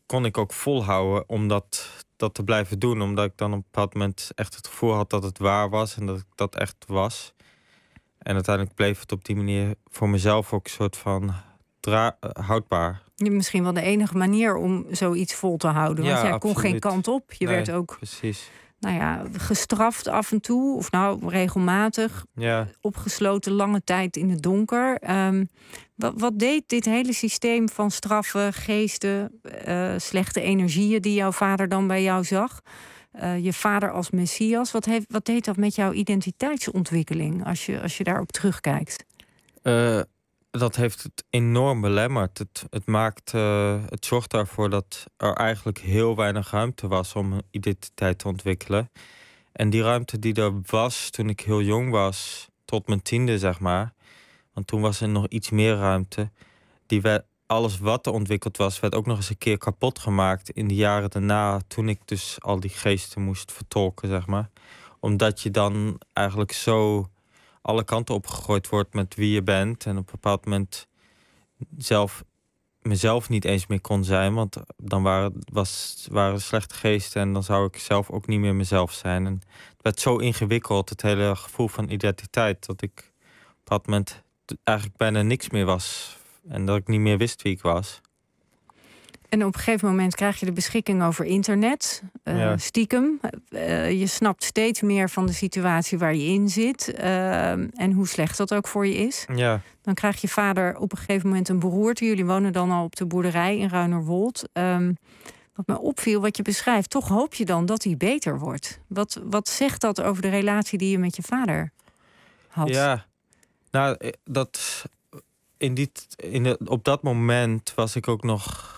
kon ik ook volhouden om dat, dat te blijven doen. Omdat ik dan op een bepaald moment echt het gevoel had dat het waar was. En dat ik dat echt was. En uiteindelijk bleef het op die manier voor mezelf ook een soort van dra- houdbaar. Misschien wel de enige manier om zoiets vol te houden. Want Ja, jij kon absoluut. geen kant op. Je Nee, werd ook precies. nou ja, gestraft af en toe. Of nou, regelmatig. Ja. Opgesloten lange tijd in het donker. Ehm, wat, wat deed dit hele systeem van straffen, geesten, uh, slechte energieën die jouw vader dan bij jou zag? Uh, je vader als Messias. Wat, heeft, wat deed dat met jouw identiteitsontwikkeling als je, als je daarop terugkijkt? Uh, dat heeft het enorm belemmerd. Het, het, maakt, uh, het zorgt ervoor dat er eigenlijk heel weinig ruimte was om een identiteit te ontwikkelen. En die ruimte die er was toen ik heel jong was, tot mijn tiende zeg maar, want toen was er nog iets meer ruimte, die werd, alles wat er ontwikkeld was, werd ook nog eens een keer kapot gemaakt in de jaren daarna, toen ik dus al die geesten moest vertolken, zeg maar. Omdat je dan eigenlijk zo alle kanten opgegooid wordt met wie je bent en op een bepaald moment zelf mezelf niet eens meer kon zijn, want dan waren, was, waren slechte geesten en dan zou ik zelf ook niet meer mezelf zijn. En het werd zo ingewikkeld, het hele gevoel van identiteit, dat ik op een bepaald moment eigenlijk bijna niks meer was en dat ik niet meer wist wie ik was. En op een gegeven moment krijg je de beschikking over internet, uh, Ja. stiekem. Uh, je snapt steeds meer van de situatie waar je in zit uh, en hoe slecht dat ook voor je is. Ja. Dan krijgt je vader op een gegeven moment een beroerte. Jullie wonen dan al op de boerderij in Ruinerwold. Um, wat me opviel, wat je beschrijft, toch hoop je dan dat hij beter wordt. Wat, wat zegt dat over de relatie die je met je vader had? Ja, nou, dat, in die, in de, op dat moment was ik ook nog...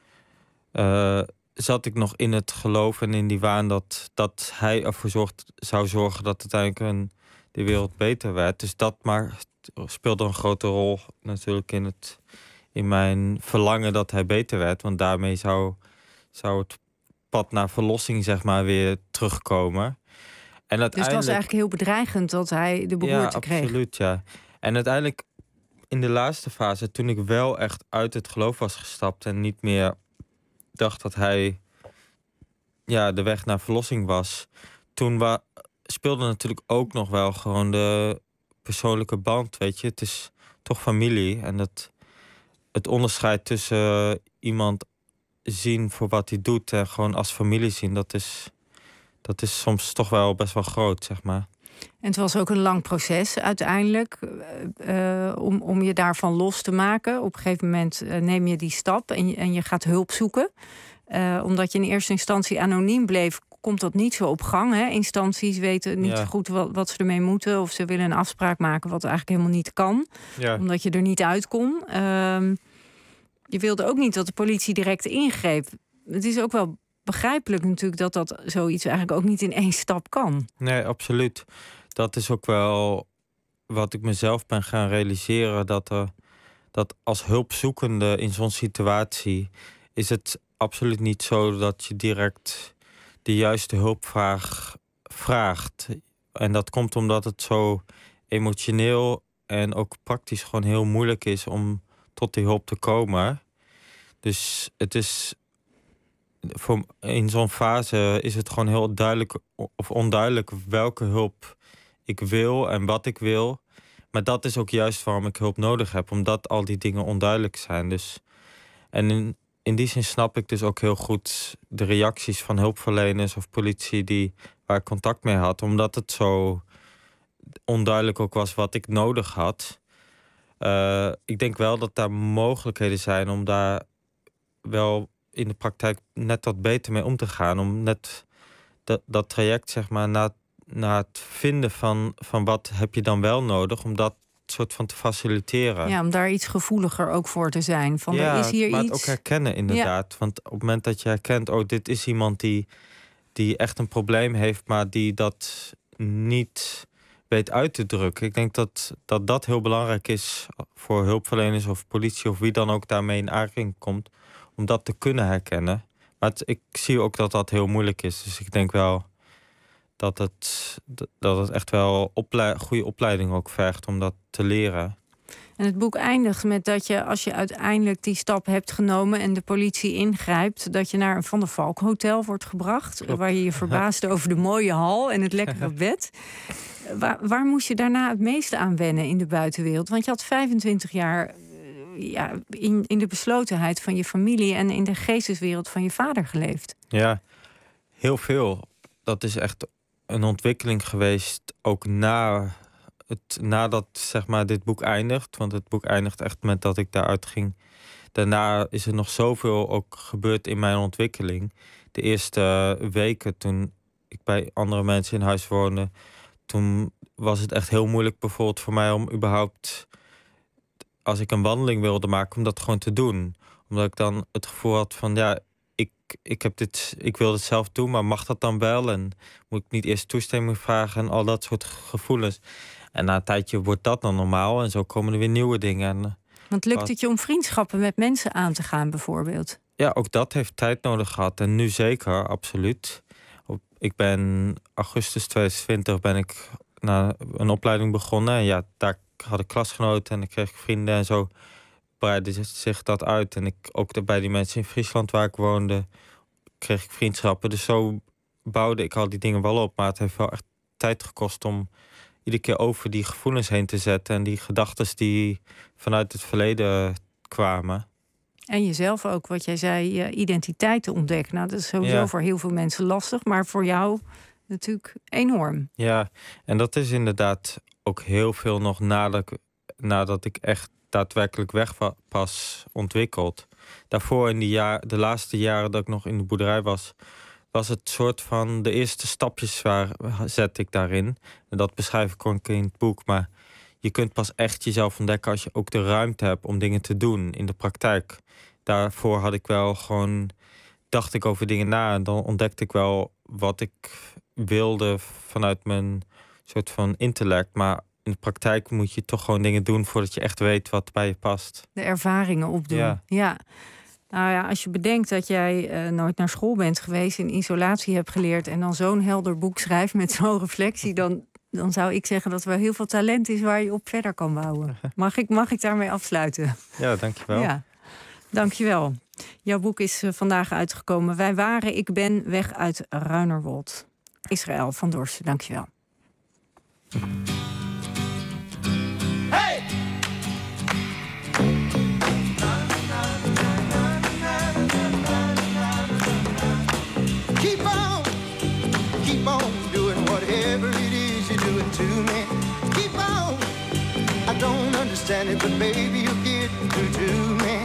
Uh, zat ik nog in het geloof en in die waan dat, dat hij ervoor zorgt, zou zorgen dat uiteindelijk een, de wereld beter werd. Dus dat maar speelde een grote rol natuurlijk in, het, in mijn verlangen dat hij beter werd. Want daarmee zou, zou het pad naar verlossing zeg maar weer terugkomen. En uiteindelijk, dus het was eigenlijk heel bedreigend dat hij de beroerte ja, kreeg. Absoluut, ja. En uiteindelijk in de laatste fase, toen ik wel echt uit het geloof was gestapt en niet meer dacht dat hij ja, de weg naar verlossing was, toen wa- speelde natuurlijk ook nog wel gewoon de persoonlijke band, weet je. Het is toch familie en dat, het onderscheid tussen uh, iemand zien voor wat hij doet en gewoon als familie zien, dat is, dat is soms toch wel best wel groot, zeg maar. En het was ook een lang proces uiteindelijk uh, om, om je daarvan los te maken. Op een gegeven moment uh, neem je die stap en je, en je gaat hulp zoeken. Uh, omdat je in eerste instantie anoniem bleef, komt dat niet zo op gang. Hè? Instanties weten niet Ja. goed wat, wat ze ermee moeten. Of ze willen een afspraak maken wat eigenlijk helemaal niet kan. Ja. Omdat je er niet uit kon. Uh, je wilde ook niet dat de politie direct ingreep. Het is ook wel begrijpelijk natuurlijk dat dat zoiets eigenlijk ook niet in één stap kan. Nee, absoluut. Dat is ook wel wat ik mezelf ben gaan realiseren. Dat, er, dat als hulpzoekende in zo'n situatie is het absoluut niet zo dat je direct de juiste hulpvraag vraagt. En dat komt omdat het zo emotioneel en ook praktisch gewoon heel moeilijk is om tot die hulp te komen. Dus het is voor, in zo'n fase is het gewoon heel duidelijk of onduidelijk welke hulp ik wil en wat ik wil. Maar dat is ook juist waarom ik hulp nodig heb, omdat al die dingen onduidelijk zijn. Dus, en in, in die zin snap ik dus ook heel goed de reacties van hulpverleners of politie die, waar ik contact mee had, omdat het zo onduidelijk ook was wat ik nodig had. Uh, ik denk wel dat daar mogelijkheden zijn om daar wel in de praktijk net wat beter mee om te gaan. Om net dat, dat traject, zeg maar, na, na het vinden van, van wat heb je dan wel nodig, om dat soort van te faciliteren. Ja, om daar iets gevoeliger ook voor te zijn. Van, ja, er is hier maar iets... het ook herkennen inderdaad. Ja. Want op het moment dat je herkent, oh, dit is iemand die, die echt een probleem heeft, maar die dat niet weet uit te drukken. Ik denk dat, dat dat heel belangrijk is voor hulpverleners of politie of wie dan ook daarmee in aanraking komt, om dat te kunnen herkennen. Maar het, ik zie ook dat dat heel moeilijk is. Dus ik denk wel dat het, dat het echt wel ople- goede opleiding ook vergt om dat te leren. En het boek eindigt met dat je, als je uiteindelijk die stap hebt genomen en de politie ingrijpt, dat je naar een Van der Valk hotel wordt gebracht. Klopt. Waar je je verbaasde over de mooie hal en het lekkere bed. Waar, waar moest je daarna het meeste aan wennen in de buitenwereld? Want je had vijfentwintig jaar ja, in, in de beslotenheid van je familie en in de geesteswereld van je vader geleefd. Ja, heel veel. Dat is echt een ontwikkeling geweest, ook na het, nadat zeg maar, dit boek eindigt. Want het boek eindigt echt met dat ik daaruit ging. Daarna is er nog zoveel ook gebeurd in mijn ontwikkeling. De eerste weken toen ik bij andere mensen in huis woonde, toen was het echt heel moeilijk bijvoorbeeld voor mij om überhaupt, als ik een wandeling wilde maken, om dat gewoon te doen. Omdat ik dan het gevoel had van, ja, ik, ik, heb dit, ik wil het zelf doen, maar mag dat dan wel? En moet ik niet eerst toestemming vragen en al dat soort gevoelens. En na een tijdje wordt dat dan normaal en zo komen er weer nieuwe dingen. En, Want lukt het je om vriendschappen met mensen aan te gaan bijvoorbeeld? Ja, ook dat heeft tijd nodig gehad. En nu zeker, absoluut. Ik ben augustus tweeduizend twintig ben ik naar een opleiding begonnen. En ja, daar had ik klasgenoten en ik kreeg vrienden en zo breidde zich dat uit. En ik ook bij die mensen in Friesland waar ik woonde, kreeg ik vriendschappen. Dus zo bouwde ik al die dingen wel op. Maar het heeft wel echt tijd gekost om iedere keer over die gevoelens heen te zetten. En die gedachten die vanuit het verleden kwamen. En jezelf ook, wat jij zei, je identiteit te ontdekken. Nou, dat is sowieso ja. voor heel veel mensen lastig, maar voor jou natuurlijk enorm. Ja, en dat is inderdaad ook heel veel nog nadat ik, nadat ik echt daadwerkelijk weg was ontwikkeld. Daarvoor in die jaar, de laatste jaren dat ik nog in de boerderij was, was het soort van de eerste stapjes waar zet ik daarin. En dat beschrijf ik ook in het boek, maar je kunt pas echt jezelf ontdekken als je ook de ruimte hebt om dingen te doen in de praktijk. Daarvoor had ik wel gewoon, dacht ik over dingen na en dan ontdekte ik wel wat ik wilde vanuit mijn soort van intellect. Maar in de praktijk moet je toch gewoon dingen doen voordat je echt weet wat bij je past. De ervaringen opdoen. Ja. ja. Nou ja, als je bedenkt dat jij uh, nooit naar school bent geweest, in isolatie hebt geleerd en dan zo'n helder boek schrijft met zo'n reflectie, dan, dan zou ik zeggen dat er wel heel veel talent is waar je op verder kan bouwen. Mag ik, mag ik daarmee afsluiten? Ja, dankjewel. Ja, dankjewel. Jouw boek is uh, vandaag uitgekomen. Wij waren, ik ben, weg uit Ruinerwold. Israël van Dorsten, dankjewel. Hey! Keep on, keep on doing whatever it is you're doing to me. Keep on, I don't understand it, but baby you're getting through to me.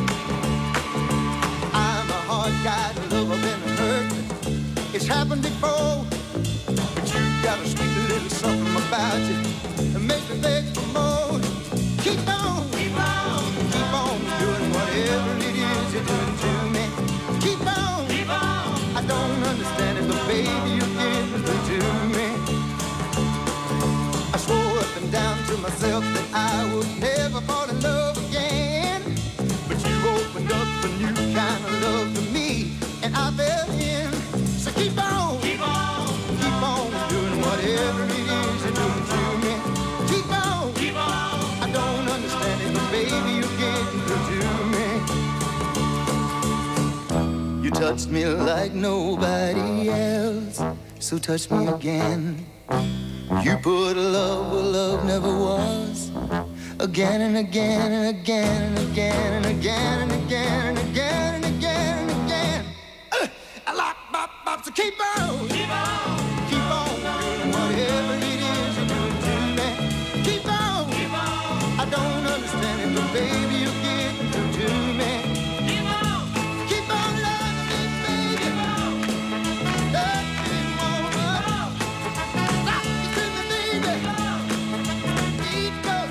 I'm a hard guy to love, I've been hurt. It's happened before, but you got a sweet little something about you that makes me beg for more. Keep on, keep on, keep on doing whatever it is you're doing to me. Keep on, keep on. I don't understand it, but baby, you're getting through to me. I swore up and down to myself that I would never fall in love again. But you opened up a new kind of love for me, and I fell in. So keep on, keep on, keep on doing whatever it is you're doing to me. Keep on, keep on. I don't understand it, but baby, you're getting through to me. You touched me like nobody else, so touch me again. You put love where love never was, again and again and again and again and again and again and again and again and again. Uh, I like bop bop, so keep on, keep on, keep on doing whatever it is you're doing to me. Keep on, keep on. I don't understand it, but baby, you're getting through to me. Keep on, keep on loving me, baby. Love me more. Rock me to me, baby. Need your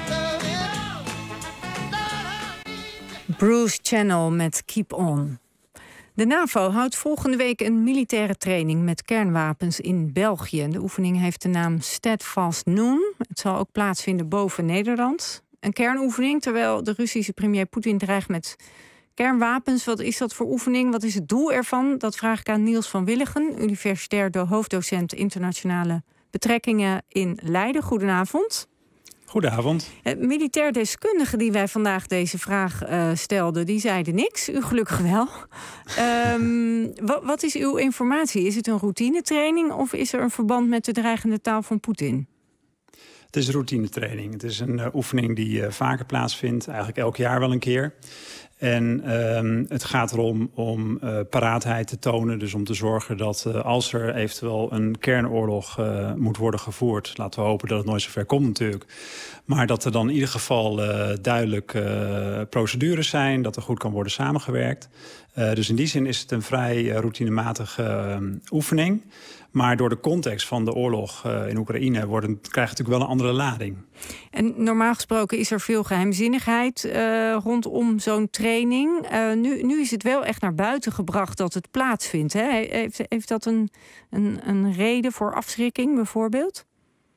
loving. Bruce Channel met Keep On. De NAVO houdt volgende week een militaire training met kernwapens in België. De oefening heeft de naam Steadfast Noon. Het zal ook plaatsvinden boven Nederland. Een kernoefening, terwijl de Russische premier Poetin dreigt met kernwapens. Wat is dat voor oefening? Wat is het doel ervan? Dat vraag ik aan Niels van Willigen, universitair hoofddocent internationale betrekkingen in Leiden. Goedenavond. Goedenavond. Uh, militair deskundigen die wij vandaag deze vraag uh, stelden, die zeiden niks. U gelukkig wel. um, wat, wat is uw informatie? Is het een routinetraining of is er een verband met de dreigende taal van Poetin? Het is een routinetraining. Het is een uh, oefening die uh, vaker plaatsvindt, eigenlijk elk jaar wel een keer. En um, het gaat erom om uh, paraatheid te tonen. Dus om te zorgen dat uh, als er eventueel een kernoorlog uh, moet worden gevoerd, laten we hopen dat het nooit zo ver komt natuurlijk, maar dat er dan in ieder geval uh, duidelijk uh, procedures zijn, dat er goed kan worden samengewerkt. Uh, dus in die zin is het een vrij uh, routinematige uh, oefening. Maar door de context van de oorlog uh, in Oekraïne wordt het, krijgt het natuurlijk wel een andere lading. En normaal gesproken is er veel geheimzinnigheid uh, rondom zo'n training. Uh, nu, nu is het wel echt naar buiten gebracht dat het plaatsvindt. Hè? Heeft, heeft dat een, een, een reden voor afschrikking bijvoorbeeld?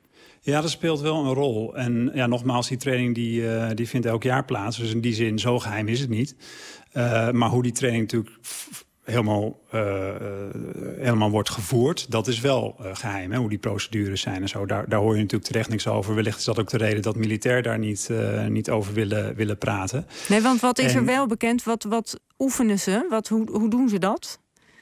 Ja, dat speelt wel een rol. En ja, nogmaals, die training die, uh, die vindt elk jaar plaats. Dus in die zin, zo geheim is het niet. Uh, maar hoe die training natuurlijk helemaal, uh, uh, helemaal wordt gevoerd, dat is wel uh, geheim. Hè? Hoe die procedures zijn en zo. Daar, daar hoor je natuurlijk terecht niks over. Wellicht is dat ook de reden dat militair daar niet, uh, niet over willen, willen praten. Nee, want wat is en, er wel bekend? Wat, wat oefenen ze? Wat, hoe, hoe doen ze dat?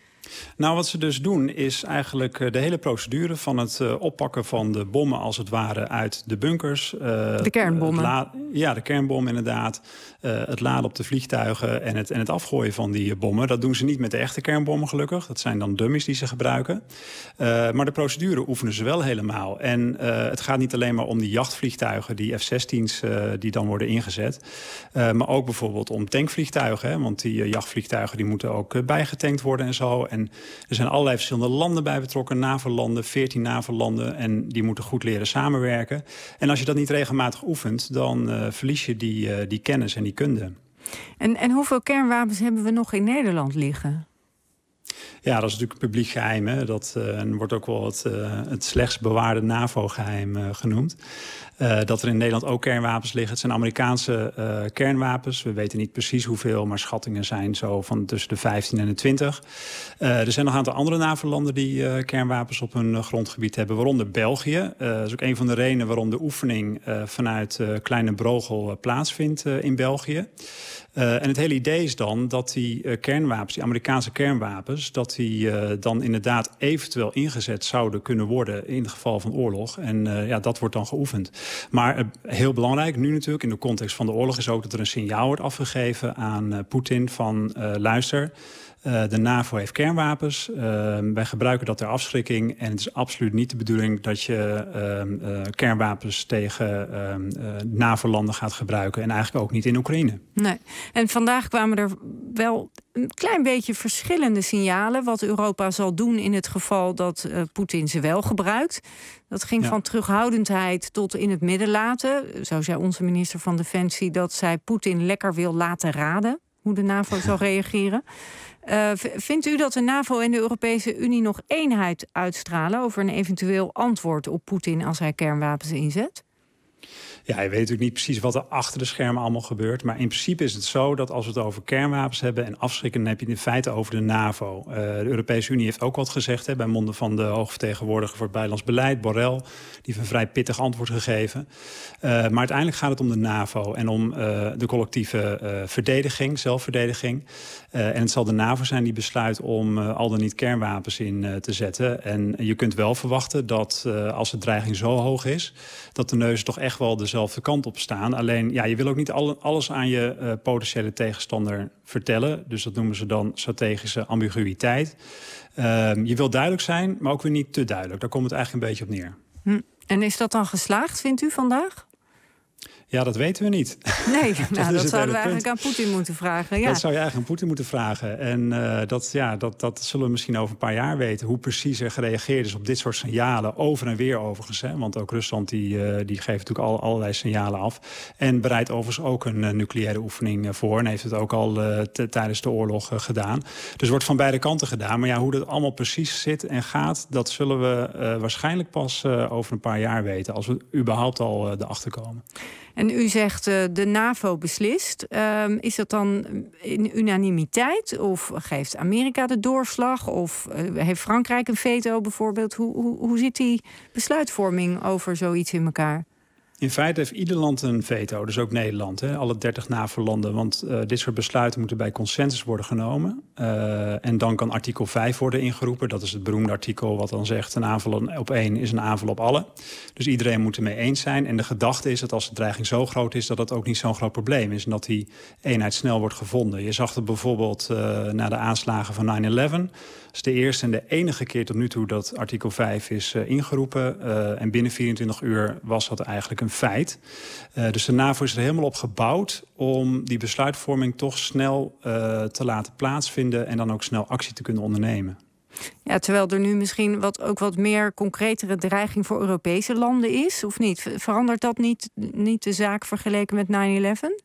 Nou, wat ze dus doen is eigenlijk de hele procedure van het uh, oppakken van de bommen als het ware uit de bunkers. Uh, de kernbommen. La- ja, de kernbom inderdaad. Uh, het laden op de vliegtuigen en het, en het afgooien van die bommen. Dat doen ze niet met de echte kernbommen gelukkig. Dat zijn dan dummies die ze gebruiken. Uh, maar de procedure oefenen ze wel helemaal. En uh, het gaat niet alleen maar om die jachtvliegtuigen, die F zestien's uh, die dan worden ingezet. Uh, maar ook bijvoorbeeld om tankvliegtuigen. Hè, want die uh, jachtvliegtuigen die moeten ook uh, bijgetankt worden en zo. En er zijn allerlei verschillende landen bij betrokken. NAVO-landen, veertien NAVO-landen. En die moeten goed leren samenwerken. En als je dat niet regelmatig oefent, dan uh, verlies je die, uh, die kennis en die kunde. En, en hoeveel kernwapens hebben we nog in Nederland liggen? Ja, dat is natuurlijk een publiek geheim. Hè. Dat uh, wordt ook wel het, uh, het slechtst bewaarde NAVO-geheim uh, genoemd. Uh, dat er in Nederland ook kernwapens liggen. Het zijn Amerikaanse uh, kernwapens. We weten niet precies hoeveel, maar schattingen zijn zo van tussen de vijftien en de twintig. Uh, er zijn nog een aantal andere NAVO-landen die uh, kernwapens op hun uh, grondgebied hebben, waaronder België. Uh, dat is ook een van de redenen waarom de oefening uh, vanuit uh, Kleine Brogel uh, plaatsvindt uh, in België. Uh, en het hele idee is dan dat die uh, kernwapens, die Amerikaanse kernwapens, dat die uh, dan inderdaad eventueel ingezet zouden kunnen worden in het geval van oorlog. En uh, ja, dat wordt dan geoefend. Maar uh, heel belangrijk nu natuurlijk in de context van de oorlog is ook dat er een signaal wordt afgegeven aan uh, Poetin van uh, luister. Uh, de NAVO heeft kernwapens. Uh, wij gebruiken dat ter afschrikking. En het is absoluut niet de bedoeling dat je uh, uh, kernwapens tegen uh, uh, NAVO-landen gaat gebruiken. En eigenlijk ook niet in Oekraïne. Nee. En vandaag kwamen er wel een klein beetje verschillende signalen wat Europa zal doen in het geval dat uh, Poetin ze wel gebruikt. Dat ging ja. van terughoudendheid tot in het midden laten. Zo zei onze minister van Defensie dat zij Poetin lekker wil laten raden hoe de NAVO zal reageren. Uh, vindt u dat de NAVO en de Europese Unie nog eenheid uitstralen over een eventueel antwoord op Poetin als hij kernwapens inzet? Ja, je weet natuurlijk niet precies wat er achter de schermen allemaal gebeurt. Maar in principe is het zo dat als we het over kernwapens hebben en afschrikken, dan heb je het in feite over de NAVO. Uh, de Europese Unie heeft ook wat gezegd, hè, bij monden van de hoogvertegenwoordiger voor het buitenlands beleid, Borrell. Die heeft een vrij pittig antwoord gegeven. Uh, maar uiteindelijk gaat het om de NAVO en om uh, de collectieve uh, verdediging, zelfverdediging. Uh, en het zal de NAVO zijn die besluit om uh, al dan niet kernwapens in uh, te zetten. En je kunt wel verwachten dat uh, als de dreiging zo hoog is, dat de neuzen toch echt wel dezelfde kant op staan. Alleen, ja, je wil ook niet alle, alles aan je uh, potentiële tegenstander vertellen. Dus dat noemen ze dan strategische ambiguïteit. Uh, je wil duidelijk zijn, maar ook weer niet te duidelijk. Daar komt het eigenlijk een beetje op neer. Hm. En is dat dan geslaagd, vindt u, vandaag? Ja, dat weten we niet. Nee, dat, nou, dat zouden we eigenlijk aan Poetin moeten vragen. Ja. Dat zou je eigenlijk aan Poetin moeten vragen. En uh, dat, ja, dat, dat zullen we misschien over een paar jaar weten. Hoe precies er gereageerd is op dit soort signalen. Over en weer overigens. Hè? Want ook Rusland die, uh, die geeft natuurlijk al, allerlei signalen af. En bereidt overigens ook een uh, nucleaire oefening uh, voor. En heeft het ook al uh, t- tijdens de oorlog uh, gedaan. Dus het wordt van beide kanten gedaan. Maar ja, hoe dat allemaal precies zit en gaat, dat zullen we uh, waarschijnlijk pas uh, over een paar jaar weten. Als we überhaupt al uh, erachter komen. En u zegt uh, de NAVO beslist. Uh, is dat dan in unanimiteit? Of geeft Amerika de doorslag? Of uh, heeft Frankrijk een veto bijvoorbeeld? Hoe, hoe, hoe zit die besluitvorming over zoiets in elkaar? In feite heeft ieder land een veto, dus ook Nederland. Hè, alle dertig NAVO-landen. Want uh, dit soort besluiten moeten bij consensus worden genomen. Uh, en dan kan artikel vijf worden ingeroepen. Dat is het beroemde artikel wat dan zegt... een aanval op één is een aanval op alle. Dus iedereen moet ermee eens zijn. En de gedachte is dat als de dreiging zo groot is... dat het ook niet zo'n groot probleem is. En dat die eenheid snel wordt gevonden. Je zag het bijvoorbeeld uh, na de aanslagen van nine eleven. Dat is de eerste en de enige keer tot nu toe dat artikel vijf is uh, ingeroepen. Uh, en binnen vierentwintig uur was dat eigenlijk een feit. Uh, dus de NAVO is er helemaal op gebouwd om die besluitvorming toch snel uh, te laten plaatsvinden en dan ook snel actie te kunnen ondernemen. Ja, terwijl er nu misschien wat, ook wat meer concretere dreiging voor Europese landen is, of niet? Verandert dat niet, niet de zaak vergeleken met nine eleven?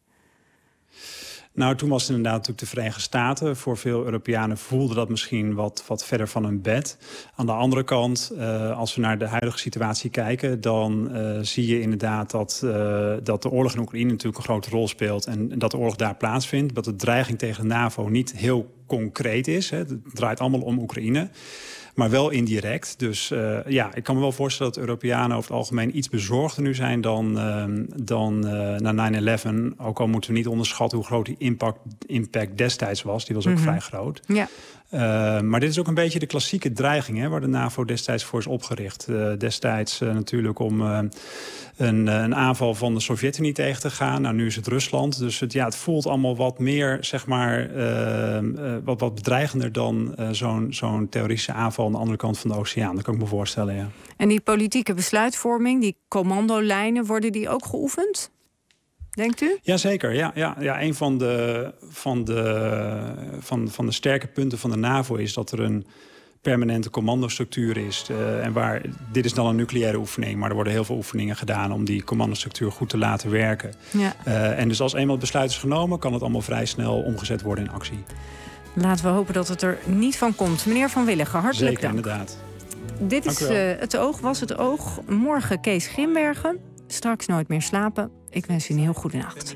Nou, toen was het inderdaad natuurlijk de Verenigde Staten. Voor veel Europeanen voelde dat misschien wat, wat verder van hun bed. Aan de andere kant, uh, als we naar de huidige situatie kijken... dan uh, zie je inderdaad dat, uh, dat de oorlog in Oekraïne natuurlijk een grote rol speelt... en, en dat de oorlog daar plaatsvindt. Dat de dreiging tegen de NAVO niet heel concreet is. Hè. Het draait allemaal om Oekraïne. Maar wel indirect. Dus uh, ja, ik kan me wel voorstellen dat Europeanen over het algemeen iets bezorgder nu zijn dan, uh, dan uh, na nine eleven. Ook al moeten we niet onderschatten hoe groot die impact, impact destijds was. Die was ook mm-hmm. vrij groot. Ja. Uh, maar dit is ook een beetje de klassieke dreiging, hè, waar de NAVO destijds voor is opgericht. Uh, destijds uh, natuurlijk om uh, een, een aanval van de Sovjet-Unie tegen te gaan. Nou, nu is het Rusland. Dus het, ja, het voelt allemaal wat meer, zeg maar, uh, uh, wat, wat bedreigender dan uh, zo'n, zo'n terroristische aanval aan de andere kant van de oceaan. Dat kan ik me voorstellen, ja. En die politieke besluitvorming, die commandolijnen, worden die ook geoefend? Denkt u? Jazeker, ja, ja, ja. Een van de, van, de, van, van de sterke punten van de NAVO is dat er een permanente commandostructuur is. Uh, en waar, dit is dan een nucleaire oefening, maar er worden heel veel oefeningen gedaan om die commandostructuur goed te laten werken. Ja. Uh, en dus als eenmaal het besluit is genomen, kan het allemaal vrij snel omgezet worden in actie. Laten we hopen dat het er niet van komt. Meneer Van Willigen, hartelijk Zeker, dank. Inderdaad. Dit is uh, het oog, was het oog. Morgen Kees Grimbergen. Straks Nooit meer slapen. Ik wens u een heel goede nacht.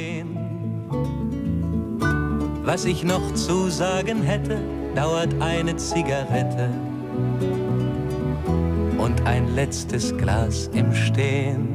Was ich noch zu sagen hätte, dauert eine Zigarette und ein letztes Glas im Stehen.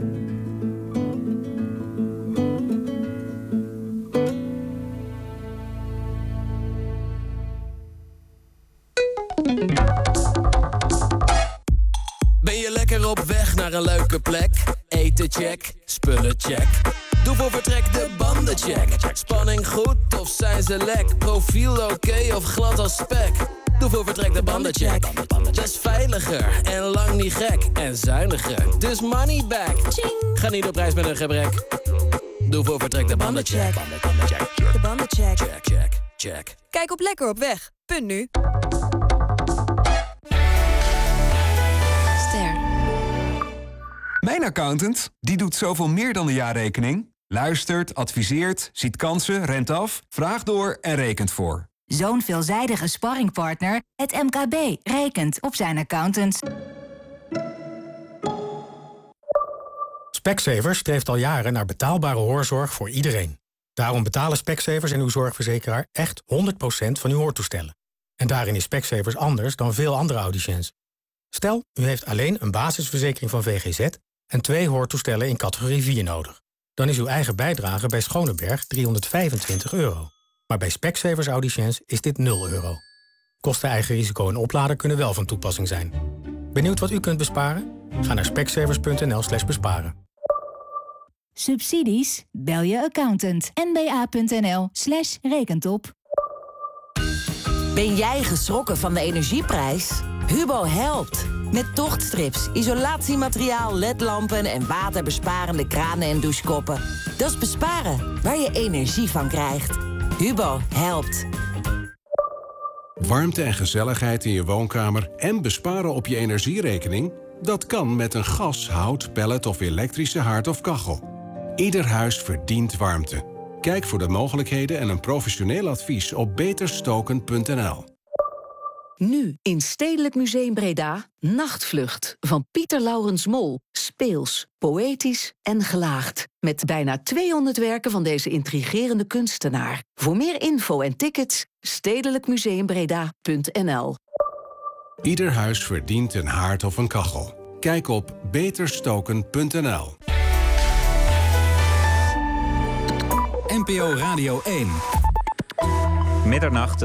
Ben je lekker op weg naar een leuke plek? Eten check, spullen check. Doe voor vertrek de banden check. Spanning goed of zijn ze lek? Profiel oké okay of glad als spek? Doe voor vertrek de banden check. Dat is veiliger en lang niet gek. En zuiniger, dus money back. Ga niet op reis met een gebrek. Doe voor vertrek de banden check. De banden check. Check, check, check. Kijk op Lekker op weg. Punt nu. Ster. Mijn accountant, die doet zoveel meer dan de jaarrekening. Luistert, adviseert, ziet kansen, rent af, vraagt door en rekent voor. Zo'n veelzijdige sparringpartner, het M K B, rekent op zijn accountant. Specsavers streeft al jaren naar betaalbare hoorzorg voor iedereen. Daarom betalen Specsavers en uw zorgverzekeraar echt honderd procent van uw hoortoestellen. En daarin is Specsavers anders dan veel andere audiciëns. Stel, u heeft alleen een basisverzekering van V G Z en twee hoortoestellen in categorie vier nodig. Dan is uw eigen bijdrage bij Schoneberg driehonderdvijfentwintig euro. Maar bij Specsavers audiciëns is dit nul euro. Kosten, eigen risico en oplader kunnen wel van toepassing zijn. Benieuwd wat u kunt besparen? Ga naar specsavers.nl slash besparen. Subsidies? Bel je accountant. n b a punt n l slash rekentop. Ben jij geschrokken van de energieprijs? Hubo helpt. Met tochtstrips, isolatiemateriaal, ledlampen en waterbesparende kranen en douchekoppen. Dat is besparen waar je energie van krijgt. Hubo helpt. Warmte en gezelligheid in je woonkamer en besparen op je energierekening? Dat kan met een gas, hout, pellet of elektrische haard of kachel. Ieder huis verdient warmte. Kijk voor de mogelijkheden en een professioneel advies op beterstoken punt n l. Nu in Stedelijk Museum Breda, Nachtvlucht van Pieter Laurens Mol. Speels, poëtisch en gelaagd. Met bijna tweehonderd werken van deze intrigerende kunstenaar. Voor meer info en tickets, stedelijk museum breda punt n l. Ieder huis verdient een haard of een kachel. Kijk op beterstoken punt n l. N P O Radio één. Middernacht.